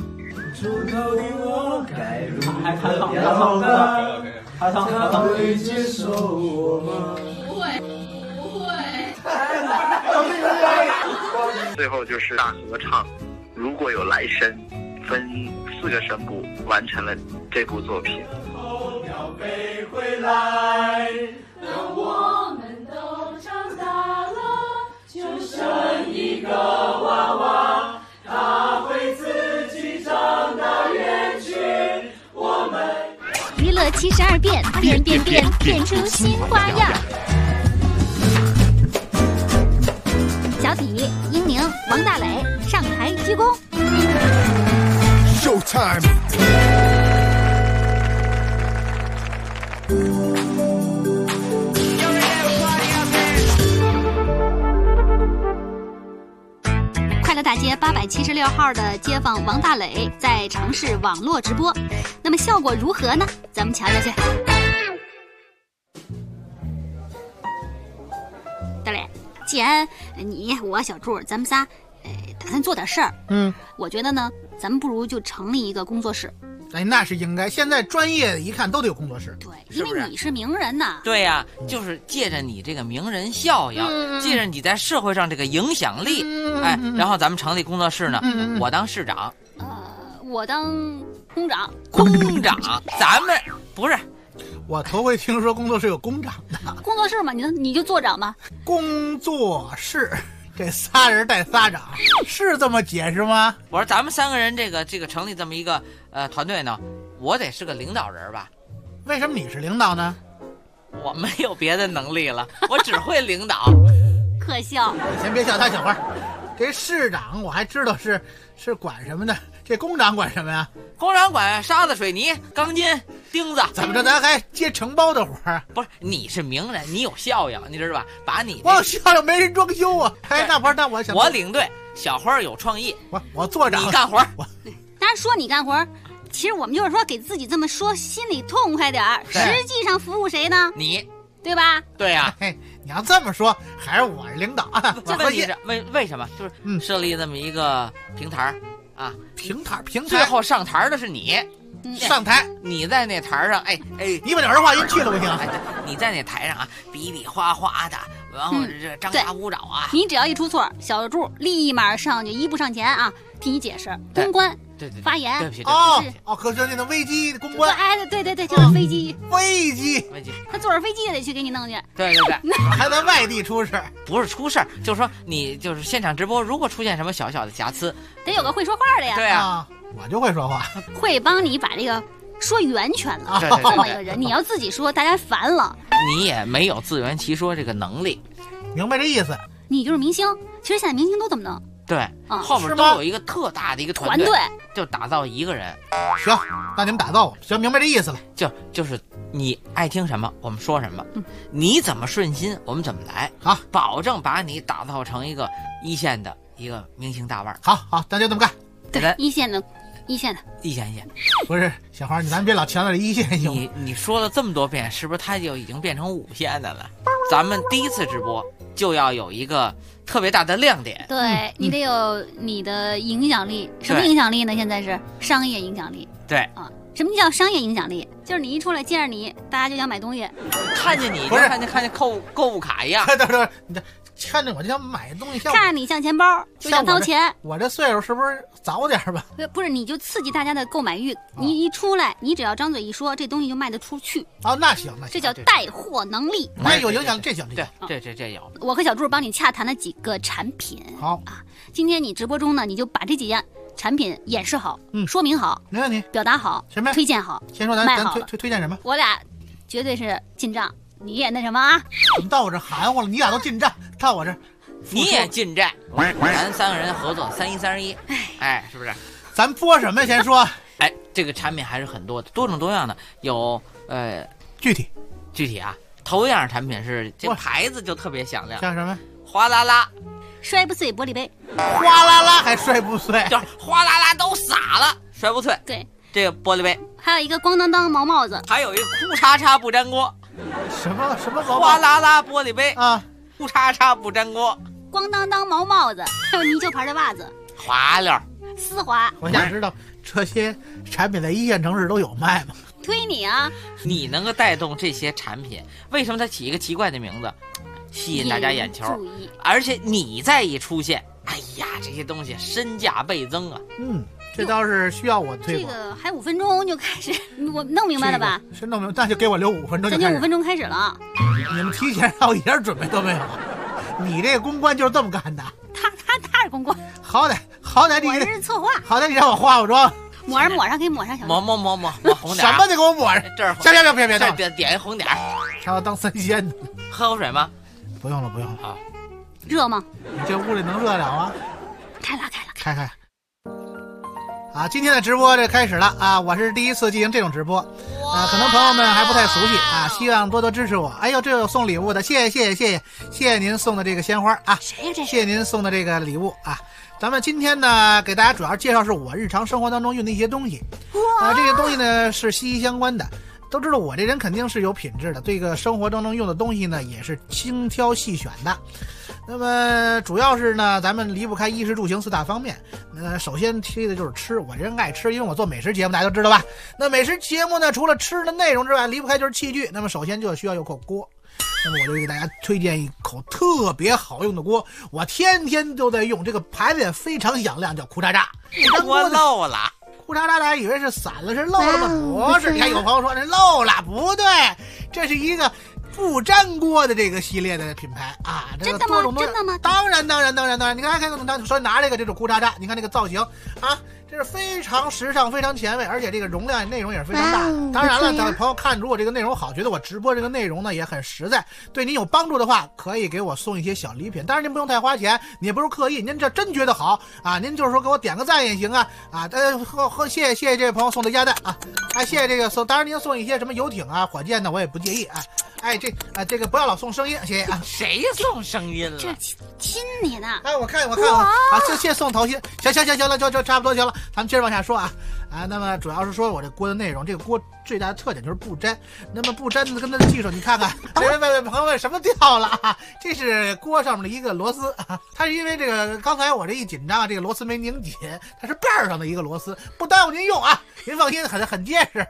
他会接受我吗？
不会。最后就是大合唱，如果有来生，分4个声部完成了这部作品。
候鸟飞回来，等我们都长大了，就生一个娃娃，他会自己长到远去。我们
娱乐72变，变出新花样。小体、英宁、王大磊上台鞠躬。
Showtime。
快乐大街876号的街坊王大磊在尝试网络直播，那么效果如何呢？咱们瞧瞧去。大磊，既然你我小柱咱们仨，打算做点事儿，我觉得呢，咱们不如就成立一个工作室。
哎，那是应该。现在专业一看都得有工作室。
对，因为你是名人呐。
对呀，就是借着你这个名人效应，借着你在社会上这个影响力，然后咱们成立工作室呢。我当市长，
我当工长。
工长，咱们不是。
我头回听说工作室有工长的。
工作室嘛，你就做长吧。
工作室。这仨人带仨长，是这么解释吗？
我说咱们3个人这个成立这么一个团队呢，我得是个领导人吧？
为什么你是领导呢？
我没有别的能力了，我只会领导。
可笑！
先别笑他，小花。这市长我还知道是管什么的， 这工长管什么呀？
工长管沙子、水泥、钢筋、钉子。
怎么着，咱还接承包的活儿？
不是，你是名人，你有效应，你知道吧？把你
我有效应，没人装修啊！哎，那不是，那我想
我领队，小花有创意，
我做长，
你干活。
当然说你干活，其实我们就是说给自己这么说，心里痛快点儿。实际上服务谁呢？
你。
对吧？
对呀、
嘿，你要这么说，还是我是领导啊。
这问题是为什么？就是设立这么一个平台啊，
平台，
最后上台的是你，
上台，
你在那台上，哎，
你把那儿化音去了不行？
你在那台上啊，比比划划的，然后这张牙舞爪啊，
你只要一出错，小柱立马上去一步上前啊，替你解释，公关。
对，
发言
可是那个飞机公关，
哎，对，就是飞机，
飞机，
他坐着飞机也得去给你弄去，
对，
还在外地出事，
不是出事，就是说你就是现场直播，如果出现什么小小的瑕疵，
得有个会说话的呀，
对啊，
我就会说话，
会帮你把这个说圆全了，这么一个人，你要自己说，大家烦了，
你也没有自圆其说这个能力，
明白这意思？
你就是明星，其实现在明星都这么弄。
对，后边都有一个特大的一个团队，就打造一个人。
行，那你们打造我，行，明白这意思了。
就是你爱听什么，我们说什么，你怎么顺心，我们怎么来，
好，
保证把你打造成一个一线的一个明星大腕。
好，咱就这么干。
对，一线，
不是小花，咱别老强调这一线行。
你说了这么多遍，是不是他就已经变成5线的了？咱们第一次直播就要有一个特别大的亮点，
对，你得有你的影响力。什么影响力呢？现在是商业影响力。
对
啊，什么叫商业影响力？就是你一出来见着你，大家就想买东西，
看见你，不是看见购物卡一样。
对，你这看着我就想买东西，
看着你像钱包就想掏钱。
我这岁数是不是早点吧？
不是，你就刺激大家的购买欲。你一出来，你只要张嘴一说，这东西就卖得出去。
那行，
这叫带货能力。
那有影响，这行。
对，这有。
我和小柱帮你洽谈了几个产品。
好
啊，今天你直播中呢，你就把这几样产品演示好，说明好，
没问题，
表达好，
什么
推荐好。
先说咱推荐什么？
我俩绝对是进账，你也那什么啊？
怎么到我这含糊了？你俩都进账，到我这。
你也进站，咱3个人合作3131，哎，是不是？
咱播什么先说？
哎，这个产品还是很多的，多种多样的，有
具体
啊，头一样产品是这牌子就特别响亮，
像什么？
哗啦啦，
摔不碎玻璃杯，
哗啦啦还摔不碎，
就是哗啦啦都洒了，摔不碎。
对，
这个玻璃杯，
还有一个咣当当毛帽子，
还有一个哭嚓嚓不粘锅，
什么
哗啦啦玻璃杯
啊。
哭嚓嚓不粘锅，
咣当当毛帽子，还有泥鳅牌的袜子，
滑溜
丝滑。
我想知道这些产品在1线城市都有卖吗？
推你啊！
你能够带动这些产品，为什么它起一个奇怪的名字，吸引大家眼球？而且你再一出现，哎呀，这些东西身价倍增啊！
这倒是需要我推广。
这个还5分钟就开始，我弄明白了吧？
是弄明白，那就给我留5分钟就开始。
咱就5分钟开始了。
你们提前让我一点准备都没有。你这个公关就是这么干的。
他是公关。
好歹你
我是策划。
好歹你让我化妆。
抹上，给抹上小。
抹红点。
什么得给我抹上？
这儿
行，
别点一红点。
让我当3仙呢。
喝口水吗？
不用了
啊。
热吗？
你这屋里能热了吗？
开。
啊，今天的直播这开始了啊！我是第一次进行这种直播，可能朋友们还不太熟悉啊，希望多多支持我。哎呦，这有送礼物的，谢谢您送的这个鲜花啊！
谁呀这？
谢谢您送的这个礼物啊！咱们今天呢，给大家主要介绍是我日常生活当中用的一些东西，这些东西呢是息息相关的。都知道我这人肯定是有品质的，这个生活当中用的东西呢也是精挑细选的。那么主要是呢，咱们离不开衣食住行4大方面。首先提的就是吃，我人爱吃，因为我做美食节目，大家都知道吧？那美食节目呢，除了吃的内容之外，离不开就是器具。那么首先就需要有口锅。那么我就给大家推荐一口特别好用的锅，我天天都在用，这个牌子也非常响亮，叫库嚓嚓。
锅漏了。
库嚓嚓，大家以为是散了，是漏了吗？不是，你看有朋友说这漏了，不对，这是一个不粘锅的这个系列的品牌啊。这个多种多样。
真的吗？
当然。你看，说拿这个这种库嚓嚓，你看这个造型啊， 这是非常时尚、非常前卫，而且这个容量、内容也是非常大。当然了，朋友看如果这个内容好，觉得我直播这个内容呢也很实在，对您有帮助的话，可以给我送一些小礼品。当然您不用太花钱，你也不是刻意，您这真觉得好啊，您就是说给我点个赞也行啊啊！谢谢这位朋友送的鸭蛋啊，谢谢这个送，当然您送一些什么游艇啊、火箭呢，我也不介意啊。这个不要老送声音，谢谢啊。
谁送声音了？
这亲你呢？
我看，好，谢谢送头心，行了，就差不多行了，咱们接着往下说啊。那么主要是说我这锅的内容，这个锅最大的特点就是不粘。那么不粘的跟它的技术，你看看，喂，朋友们，什么掉了啊？这是锅上面的一个螺丝啊，它是因为这个刚才我这一紧张啊，这个螺丝没拧紧，它是把上的一个螺丝，不耽误您用啊，您放心，很结实。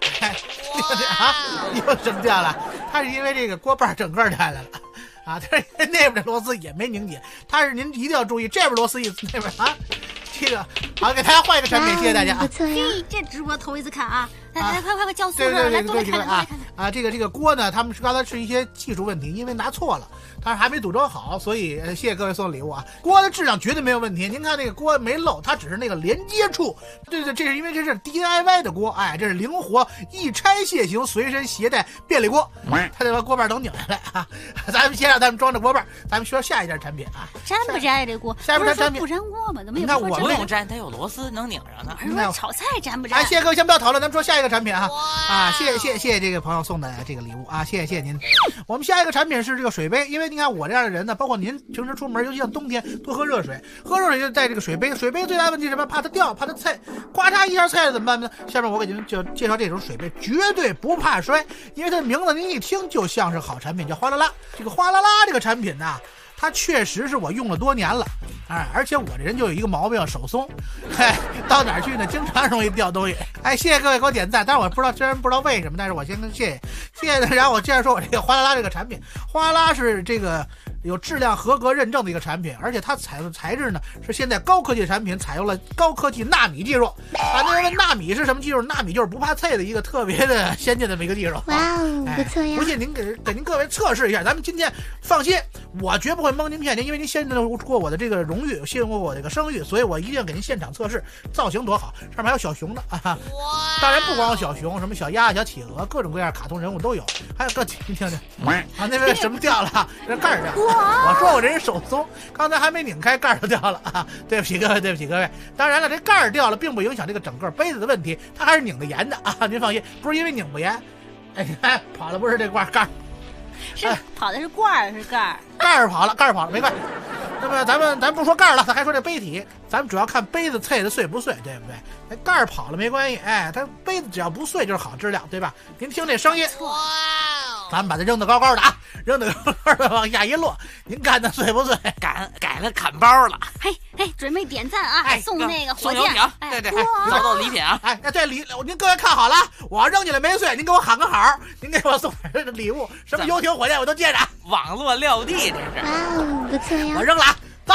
又什么掉了？它是因为这个锅把整个掉下来了。啊，它那边的螺丝也没拧紧，它是您一定要注意，这边螺丝一那边啊，这个好，给大家换一个产品，谢谢大家啊。
嘿，这直播头一次看啊，来快叫速了，来多来看
啊！这个锅呢，他们是刚才是一些技术问题，因为拿错了，但是还没组装好，所以谢谢各位送礼物啊。锅的质量绝对没有问题，您看那个锅没漏，它只是那个连接处。对，这是因为这是 DIY 的锅，这是灵活易拆卸型随身携带便利锅，它得把锅把都拧下来啊。咱们先让他们装着锅把，咱们说下一件产品啊。
粘不粘这锅？
下一件产品
不粘锅吗？怎么也
不不用粘，它有螺丝能拧上呢。
不是说炒菜粘不粘？
谢谢各位，先不要讨论，咱们说下一个产品啊。谢谢这个朋友送的这个礼物啊，谢谢您。我们下一个产品是这个水杯，因为您看我这样的人呢，包括您平时出门，尤其像冬天多喝热水，就带这个水杯。水杯最大的问题是什么？怕它掉，怕它菜呱嚓一下菜了怎么办呢？下面我给您就介绍这种水杯，绝对不怕摔，因为它的名字您一听就像是好产品，叫哗啦啦。这个哗啦啦这个产品呢，它确实是我用了多年了，而且我这人就有一个毛病，手松，到哪儿去呢，经常容易掉东西。谢谢各位给我点赞，但是我不知道，真不知道为什么，但是我先谢谢。然后我接着说我这个哗啦啦这个产品，哗啦是这个有质量合格认证的一个产品，而且它采用的材质呢是现在高科技产品采用了高科技纳米技术。那人问纳米是什么技术？纳米就是不怕脆的一个特别的先进的这么一个技术。
哇哦，不错呀！
不信您给您各位测试一下，咱们今天放心，我绝不会蒙您骗您，因为您先过我的这个荣誉，信过我这个声誉，所以我一定给您现场测试，造型多好，上面还有小熊的啊！当然不光有小熊，什么小鸭、小企鹅，各种各样卡通人物都有，还有你听听啊，那边什么掉了？这盖儿掉了。我说我这人手松，刚才还没拧开，盖儿就掉了啊！对不起各位。当然了，这盖儿掉了，并不影响这个整个杯子的问题，它还是拧得严的啊！您放心，不是因为拧不严，跑了不是这罐盖儿。
是跑的是罐儿是盖儿？
盖儿跑了，没关系。那么咱不说盖儿了，咱还说这杯体，咱们主要看杯子脆的碎不碎，对不对？盖儿跑了没关系，它杯子只要不碎就是好质量，对吧？您听这声音，咱们把它扔得高高的啊，扔得高高的往下一落，您看它碎不碎？
改了砍包了。
嘿，准备点赞啊！送那个火箭，
对，找礼品啊！
对您各位看好了，我扔起来没碎，您给我喊个好，您给我送点礼物，什么游艇、火箭我都接着。
网络撂地这是。
哇哦，不错呀！
我扔了，走。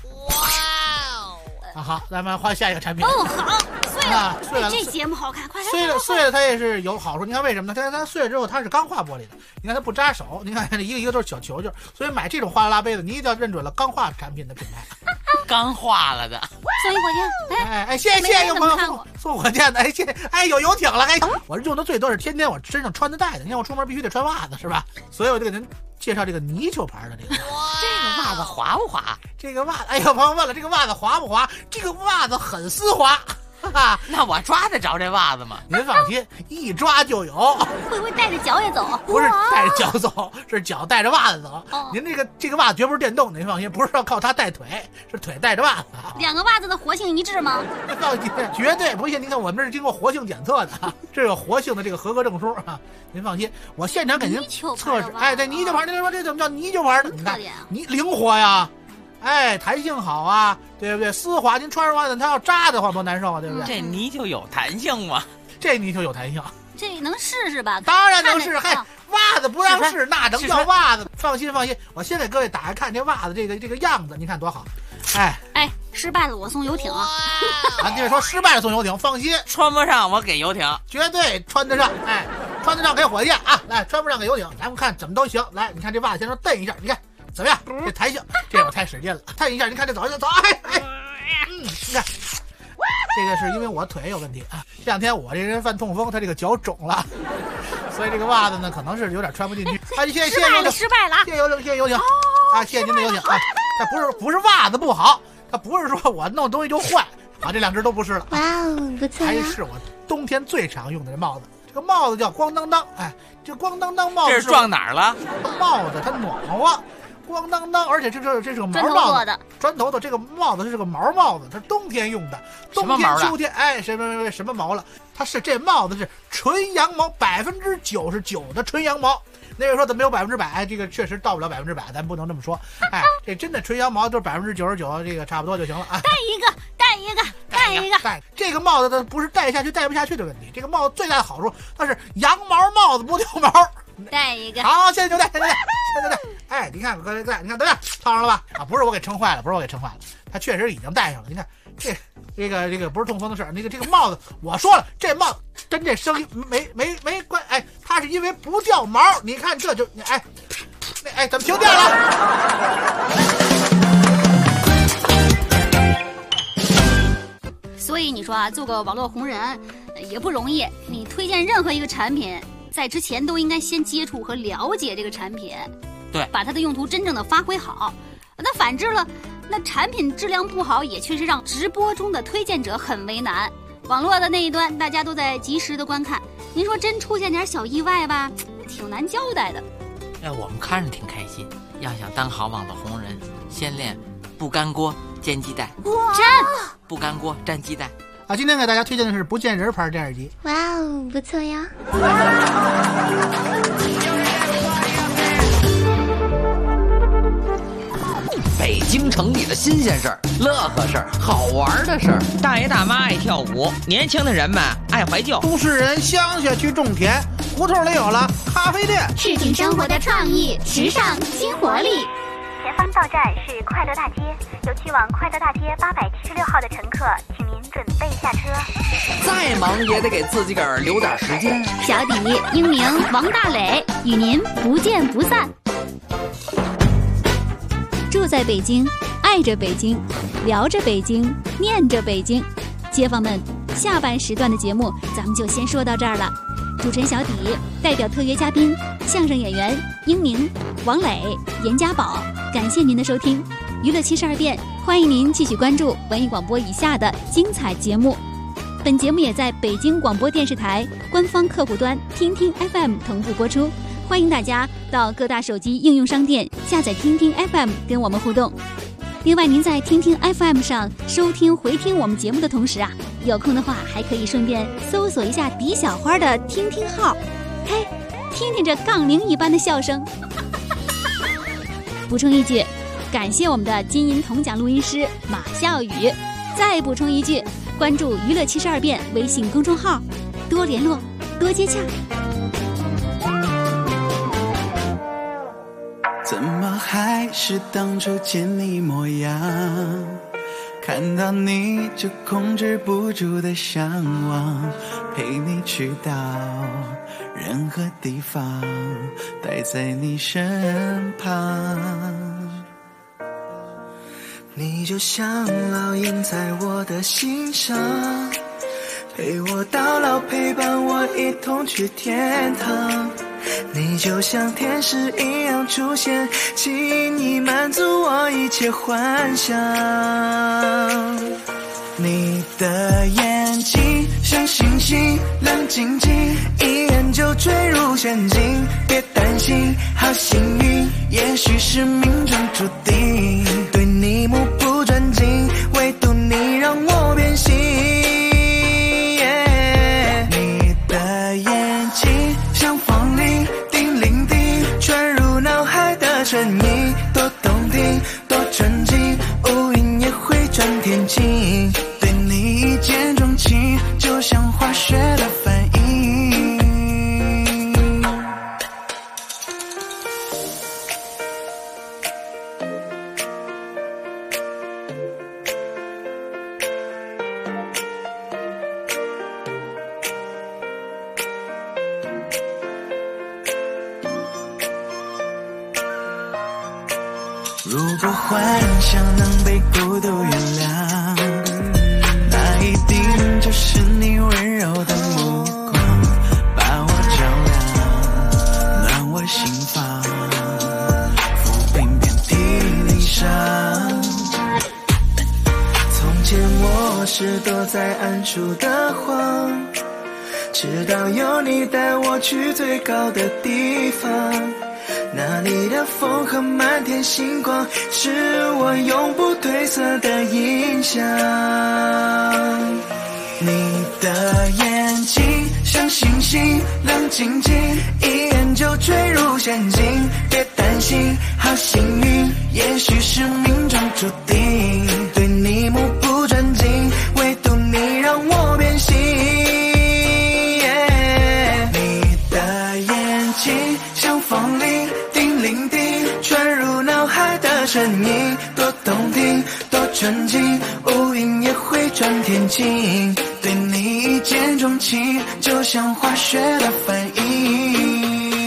好，咱们换下一个产品。
好，碎了，
这
节目好看，快来！
碎了，它也是有好处。你看为什么呢？它碎了之后它是钢化玻璃的，你看它不扎手，你看一个都是小球球，所以买这种哗啦啦杯子，你一定要认准了钢化产品的品牌。
钢化了的，
送一火箭，
谢谢有朋友送火箭的，谢谢，有游艇了，我用的最多是天天我身上穿的带的，你看我出门必须得穿袜子是吧？所以我就给您介绍这个泥鳅牌的这个。
这个袜子滑不滑？
这个袜子，朋友问了，这个袜子滑不滑？这个袜子很丝滑。
那我抓得着这袜子吗？
您放心，一抓就有。
会不会带着脚也走？
不是带着脚走，是脚带着袜子走。您这个袜子绝不是电动的，您放心，不是要靠它带腿，是腿带着袜子。
两个袜子的活性一致吗？
放心，绝对不信。您看我们这是经过活性检测的，这有活性的这个合格证书啊。您放心，我现场给您测试。对，泥鳅牌，您说这怎么叫泥鳅牌呢？你看，你灵活呀。弹性好啊，对不对？丝滑，您穿上袜子，它要扎的话多难受啊，对不对？
这泥鳅有弹性吗？
这泥鳅有弹性，
这能试试吧？
当然能试。袜子不让试，那能叫袜子？放心，我先给各位打开看这袜子这个样子，你看多好。
失败了我送游艇啊！
你说失败了送游艇，放心，
穿不上我给游艇，
绝对穿得上。穿得上给火箭啊！来，穿不上给游艇，咱们看怎么都行。来，你看这袜子先说蹬一下，你看。怎么样？这弹性，这我太使劲了，探一下，你看这走，你看， 这个是因为我腿有问题啊。这两天我这人犯痛风，他这个脚肿了，所以这个袜子呢可能是有点穿不进去。啊，谢谢有请，
失败了，
谢谢有请，谢谢有请啊，谢谢您的有请啊。它不是袜子不好，它不是说我弄东西就坏啊，这两只都不是了。
哇哦，不错呀！
还是我冬天最常用的这帽子。这个帽子叫咣当当，哎，这咣当当帽子
这是撞哪儿了？
帽子它暖和。咣当当，而且这是个毛帽子，砖头的这个帽子是个毛帽子，它是冬天用的，冬天秋天，哎，什么毛了？它是这帽子是纯羊毛，99%的纯羊毛。那个说怎么有100%？这个确实到不了100%，咱不能这么说。哎，这真的纯羊毛都是99%，这个差不多就行了啊。
戴一个。
这个帽子它不是戴下去戴不下去的问题，这个帽子最大的好处它是羊毛帽子不掉毛。
戴一个。
好，现在就戴。哎，你看，你看，套上了吧？啊，不是我给撑坏了，它确实已经戴上了。你看，这个不是痛风的事儿，这个帽子，我说了，这帽子跟这声音没关，哎，它是因为不掉毛。你看这就，哎，怎么停电了？
所以你说啊，做个网络红人也不容易。你推荐任何一个产品，在之前都应该先接触和了解这个产品。
对，
把它的用途真正的发挥好。那反之了，那产品质量不好，也确实让直播中的推荐者很为难。网络的那一端，大家都在及时的观看，您说真出现点小意外吧，挺难交代的。
我们看着挺开心。要想当好网络红人，先练不干锅煎鸡蛋，不干锅蘸鸡蛋。
啊，今天给大家推荐的是不见人牌电视机。
哇哦，不错呀。
北京城里的新鲜事儿、乐呵事儿、好玩的事儿，
大爷大妈爱跳舞，年轻的人们爱怀旧，
都市人乡下去种田，胡同里有了咖啡店，
市井生活的创意、时尚、新活力。
前方到站是快乐大街，有去往快乐大街876号的乘客，请您准备下车。
再忙也得给自己个儿留点时间。
小底英明王大磊与您不见不散。住在北京，爱着北京，聊着北京，念着北京。街坊们，下半时段的节目咱们就先说到这儿了。主持人小底代表特约嘉宾相声演员英明、王磊、严家宝，感谢您的收听。娱乐72变，欢迎您继续关注文艺广播以下的精彩节目。本节目也在北京广播电视台官方客户端听听 FM 同步播出。欢迎大家到各大手机应用商店下载听听 FM 跟我们互动。另外，您在听听 FM 上收听回听我们节目的同时啊，有空的话还可以顺便搜索一下李小花的听听号，嘿，听听这杠铃一般的笑声。补充一句，感谢我们的金银铜奖录音师马笑宇。再补充一句，关注娱乐72变微信公众号，多联络，多接洽。
怎么还是当初见你模样？看到你就控制不住的向往，陪你去到任何地方，待在你身旁。你就像烙印在我的心上，陪我到老，陪伴我一同去天堂。你就像天使一样出现，轻易满足我一切幻想。你的眼睛像星星亮晶晶，一眼就坠入陷阱。别担心，好幸运，也许是命中注定。对你目不转睛，唯独你让我变心。你的眼睛像风铃，叮铃叮，传入脑海的声音，多动听，多纯净，乌云也会转天晴。对你一见钟情，就像化学的反应。如果幻想能被孤独原谅，那一定是躲在暗处的谎，直到有你带我去最高的地方，那里的风和满天星光是我永不褪色的印象。你的眼睛像星星亮晶晶，一眼就坠入陷阱，别担心，好幸运，也许是命中注定，对你目不转睛，唯独你让我变心。你的眼睛像风铃叮铃叮，传入脑海的声音，多动听多纯净，乌云也会转天晴，对你一见钟情，就像化学的反应。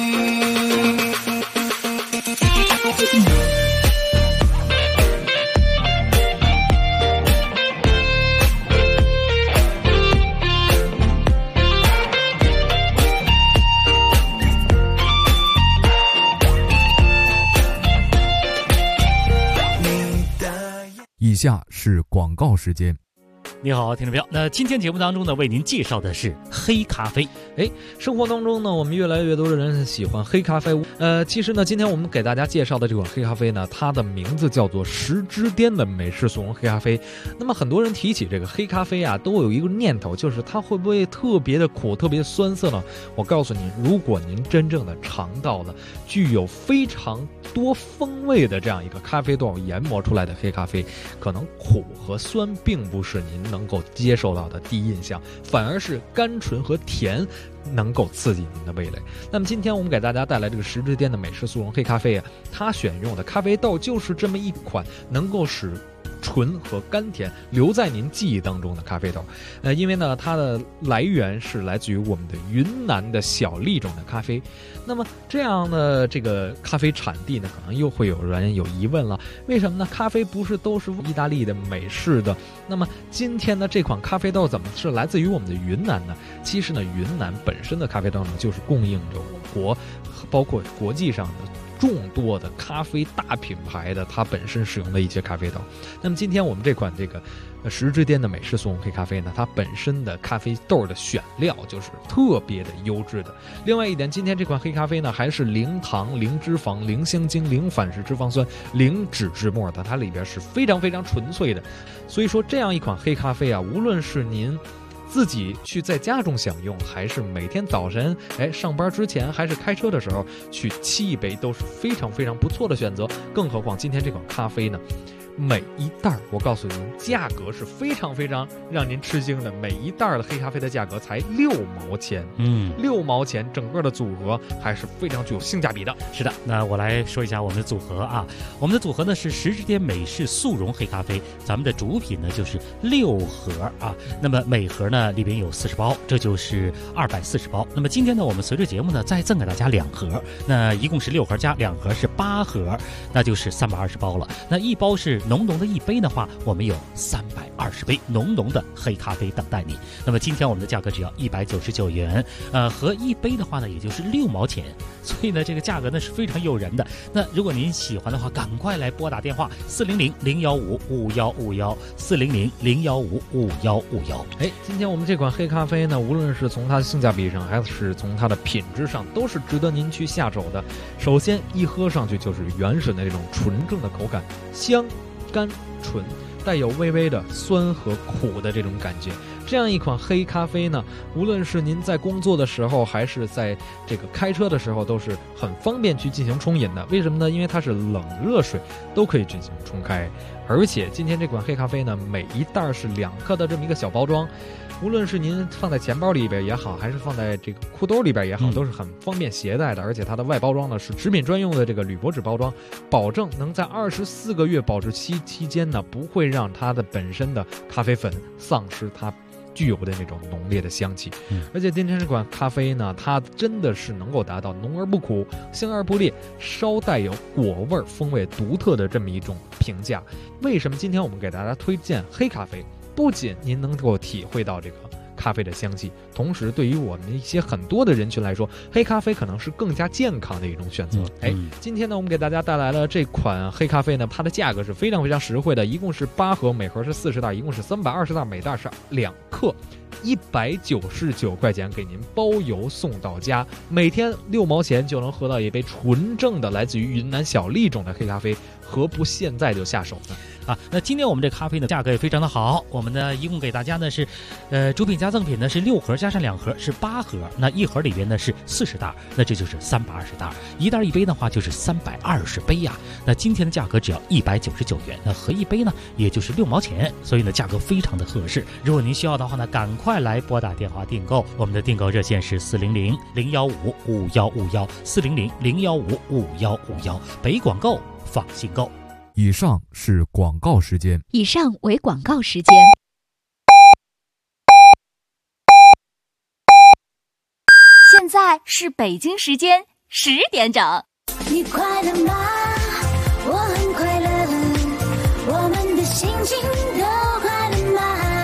以下是广告时间。
你好，听众朋友，那今天节目当中呢，为您介绍的是黑咖啡。
生活当中呢，我们越来越多的人喜欢黑咖啡。其实呢，今天我们给大家介绍的这款黑咖啡呢，它的名字叫做10之巅的美式速溶黑咖啡。那么很多人提起这个黑咖啡啊，都有一个念头，就是它会不会特别的苦、特别酸涩呢？我告诉您，如果您真正的尝到了具有非常多风味的这样一个咖啡豆研磨出来的黑咖啡，可能苦和酸并不是您能够接受到的第一印象，反而是甘醇和甜能够刺激您的味蕾。那么今天我们给大家带来这个10之巅的美式速溶黑咖啡啊，它选用的咖啡豆就是这么一款能够使醇和甘甜留在您记忆当中的咖啡豆。因为呢，它的来源是来自于我们的云南的小粒种的咖啡。那么这样的这个咖啡产地呢，可能又会有人有疑问了，为什么呢？咖啡不是都是意大利的、美式的？那么今天呢，这款咖啡豆怎么是来自于我们的云南呢？其实呢，云南本身的咖啡豆呢，就是供应着我国，包括国际上的众多的咖啡大品牌的它本身使用的一些咖啡豆。那么今天我们这款这个10之巅的美式速溶黑咖啡呢，它本身的咖啡豆的选料就是特别的优质的。另外一点，今天这款黑咖啡呢，还是零糖、零脂肪、零香精、零反式脂肪酸、零脂质末的，它里边是非常非常纯粹的。所以说这样一款黑咖啡啊，无论是您自己去在家中享用，还是每天早晨上班之前，还是开车的时候去沏一杯，都是非常非常不错的选择。更何况今天这款咖啡呢，每一袋我告诉您，价格是非常非常让您吃惊的，每一袋的黑咖啡的价格才6毛钱，6毛钱，整个的组合还是非常具有性价比的。
是的，那我来说一下我们的组合啊，我们的组合呢是10之巅美式速溶黑咖啡，咱们的主品呢就是6盒啊，那么每盒呢里边有40包，这就是240包。那么今天呢，我们随着节目呢再赠给大家2盒，那一共是6盒加2盒是8盒，那就是320包了。那一包是浓浓的一杯的话，我们有320杯浓浓的黑咖啡等待你。那么今天我们的价格只要199元，和一杯的话呢，也就是6毛钱，所以呢，这个价格呢是非常诱人的。那如果您喜欢的话，赶快来拨打电话400-015-5151，400-015-5151。
今天我们这款黑咖啡呢，无论是从它的性价比上，还是从它的品质上，都是值得您去下手的。首先一喝上去就是原始的这种纯正的口感，香、甘、醇，带有微微的酸和苦的这种感觉。这样一款黑咖啡呢，无论是您在工作的时候，还是在这个开车的时候，都是很方便去进行冲饮的。为什么呢？因为它是冷热水都可以进行冲开。而且今天这款黑咖啡呢，每一袋是2克的这么一个小包装，无论是您放在钱包里边也好，还是放在这个裤兜里边也好，都是很方便携带的。而且它的外包装呢是食品专用的这个铝箔纸包装，保证能在24个月保质期期间呢，不会让它的本身的咖啡粉丧失它具有的那种浓烈的香气。而且今天这款咖啡呢，它真的是能够达到浓而不苦、香而不烈、稍带有果味风味独特的这么一种评价。为什么今天我们给大家推荐黑咖啡？不仅您能够体会到这个咖啡的香气。同时，对于我们一些很多的人群来说，黑咖啡可能是更加健康的一种选择。今天呢，我们给大家带来了这款黑咖啡呢，它的价格是非常非常实惠的，一共是8盒，每盒是40袋，一共是320袋，每袋是2克。199块钱给您包邮送到家，每天6毛钱就能喝到一杯纯正的来自于云南小粒种的黑咖啡，何不现在就下手呢？
那今天我们这咖啡呢价格也非常的好，我们呢一共给大家呢是，主品加赠品呢是6盒加上2盒是8盒，那1盒里边呢是40袋，那这就是320袋，一袋一杯的话就是320杯呀。那今天的价格只要199元，那合一杯呢也就是6毛钱，所以呢价格非常的合适。如果您需要的话呢，赶快来拨打电话订购，我们的订购热线是400-015-5151，400-015-5151，北广购放心购。
以上是广告时间。
以上为广告时间。
现在是北京时间10点整。
你快乐吗？我很快乐，我们的心情都快乐吗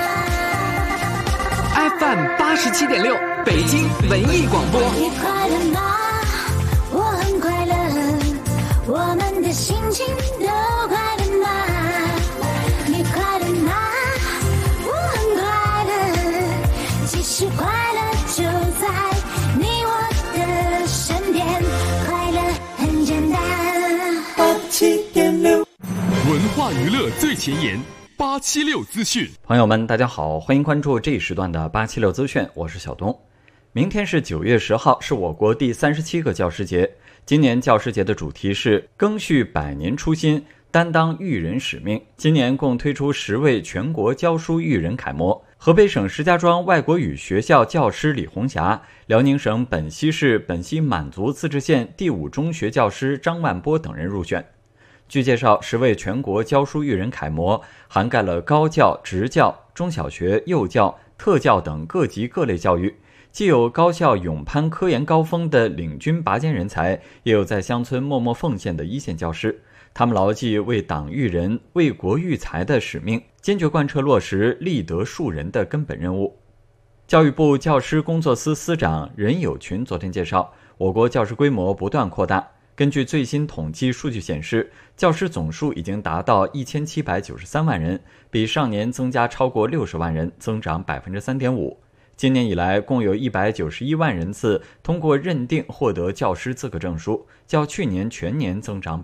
？FM 87.6，北京文艺广播。
你快乐吗？我很快乐，我们的心情都快乐吗？你快乐吗？我很快乐，其实快乐就在你我的身边，快乐很简单。87.6，
文化娱乐最前沿，876资讯。
朋友们，大家好，欢迎关注这一时段的876资讯，我是小东。明天是9月10号，是我国第37个教师节。今年教师节的主题是赓续100年初心，担当育人使命。今年共推出10位全国教书育人楷模，河北省石家庄外国语学校教师李红霞，辽宁省本溪市本溪满族自治县第5中学教师张万波等人入选。据介绍，10位全国教书育人楷模涵盖了高教、职教、中小学、幼教、特教等各级各类教育，既有高校勇攀科研高峰的领军拔尖人才，也有在乡村默默奉献的一线教师。他们牢记为党育人、为国育才的使命，坚决贯彻落实立德树人的根本任务。教育部教师工作司司长任友群昨天介绍，我国教师规模不断扩大。根据最新统计数据显示，教师总数已经达到1793万人，比上年增加超过60万人，增长 3.5%。今年以来，共有191万人次通过认定获得教师资格证书，较去年全年增长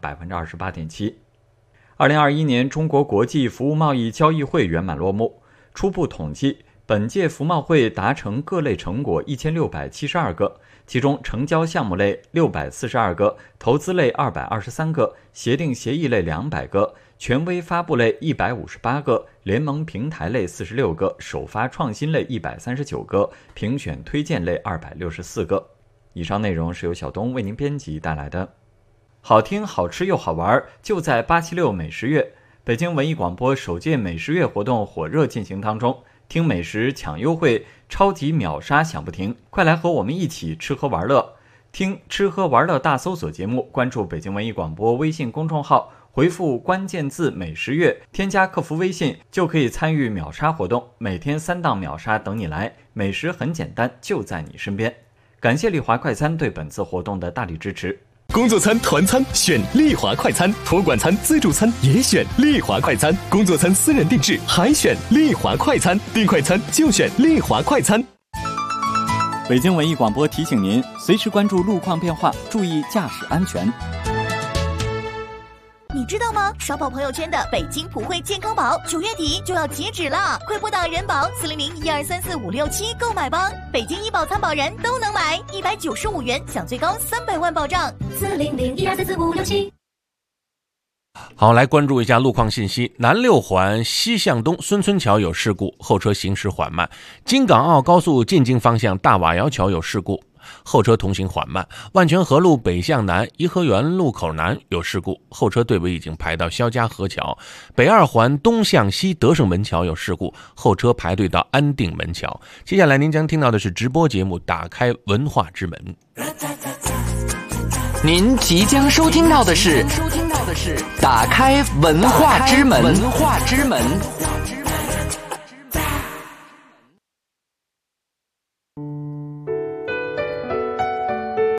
28.7%。2021年中国国际服务贸易交易会圆满落幕。初步统计，本届服贸会达成各类成果1672个，其中成交项目类642个，投资类223个，协定协议类200个，权威发布类158个，联盟平台类46个，首发创新类139个，评选推荐类264个。以上内容是由小东为您编辑带来的。好听好吃又好玩，就在876美食月。北京文艺广播首届美食月活动火热进行当中，听美食抢优惠，超级秒杀享不停，快来和我们一起吃喝玩乐。听吃喝玩乐大搜索节目，关注北京文艺广播微信公众号，回复关键字美食月，添加客服微信就可以参与秒杀活动，每天3档秒杀等你来，美食很简单，就在你身边。感谢丽华快餐对本次活动的大力支持。
工作餐、团餐选丽华快餐，托管餐、自助餐也选丽华快餐，工作餐私人定制还选丽华快餐，订快餐就选丽华快餐。
北京文艺广播提醒您，随时关注路况变化，注意驾驶安全。
你知道吗？刷爆朋友圈的北京普惠健康宝9月底就要截止了，快拨打人保400-1234-567购买吧！北京医保参保人都能买，195元享最高300万保障。400-1234-567。
好，来关注一下路况信息。南6环西向东孙村桥有事故，后车行驶缓慢；京港澳高速进京方向大瓦窑桥有事故，后车通行缓慢。万泉河路北向南颐和园路口南有事故，后车队尾已经排到肖家河桥。北2环东向西德胜门桥有事故，后车排队到安定门桥。接下来您将听到的是直播节目《打开文化之门》。
您即将收听到的是打开文化之门。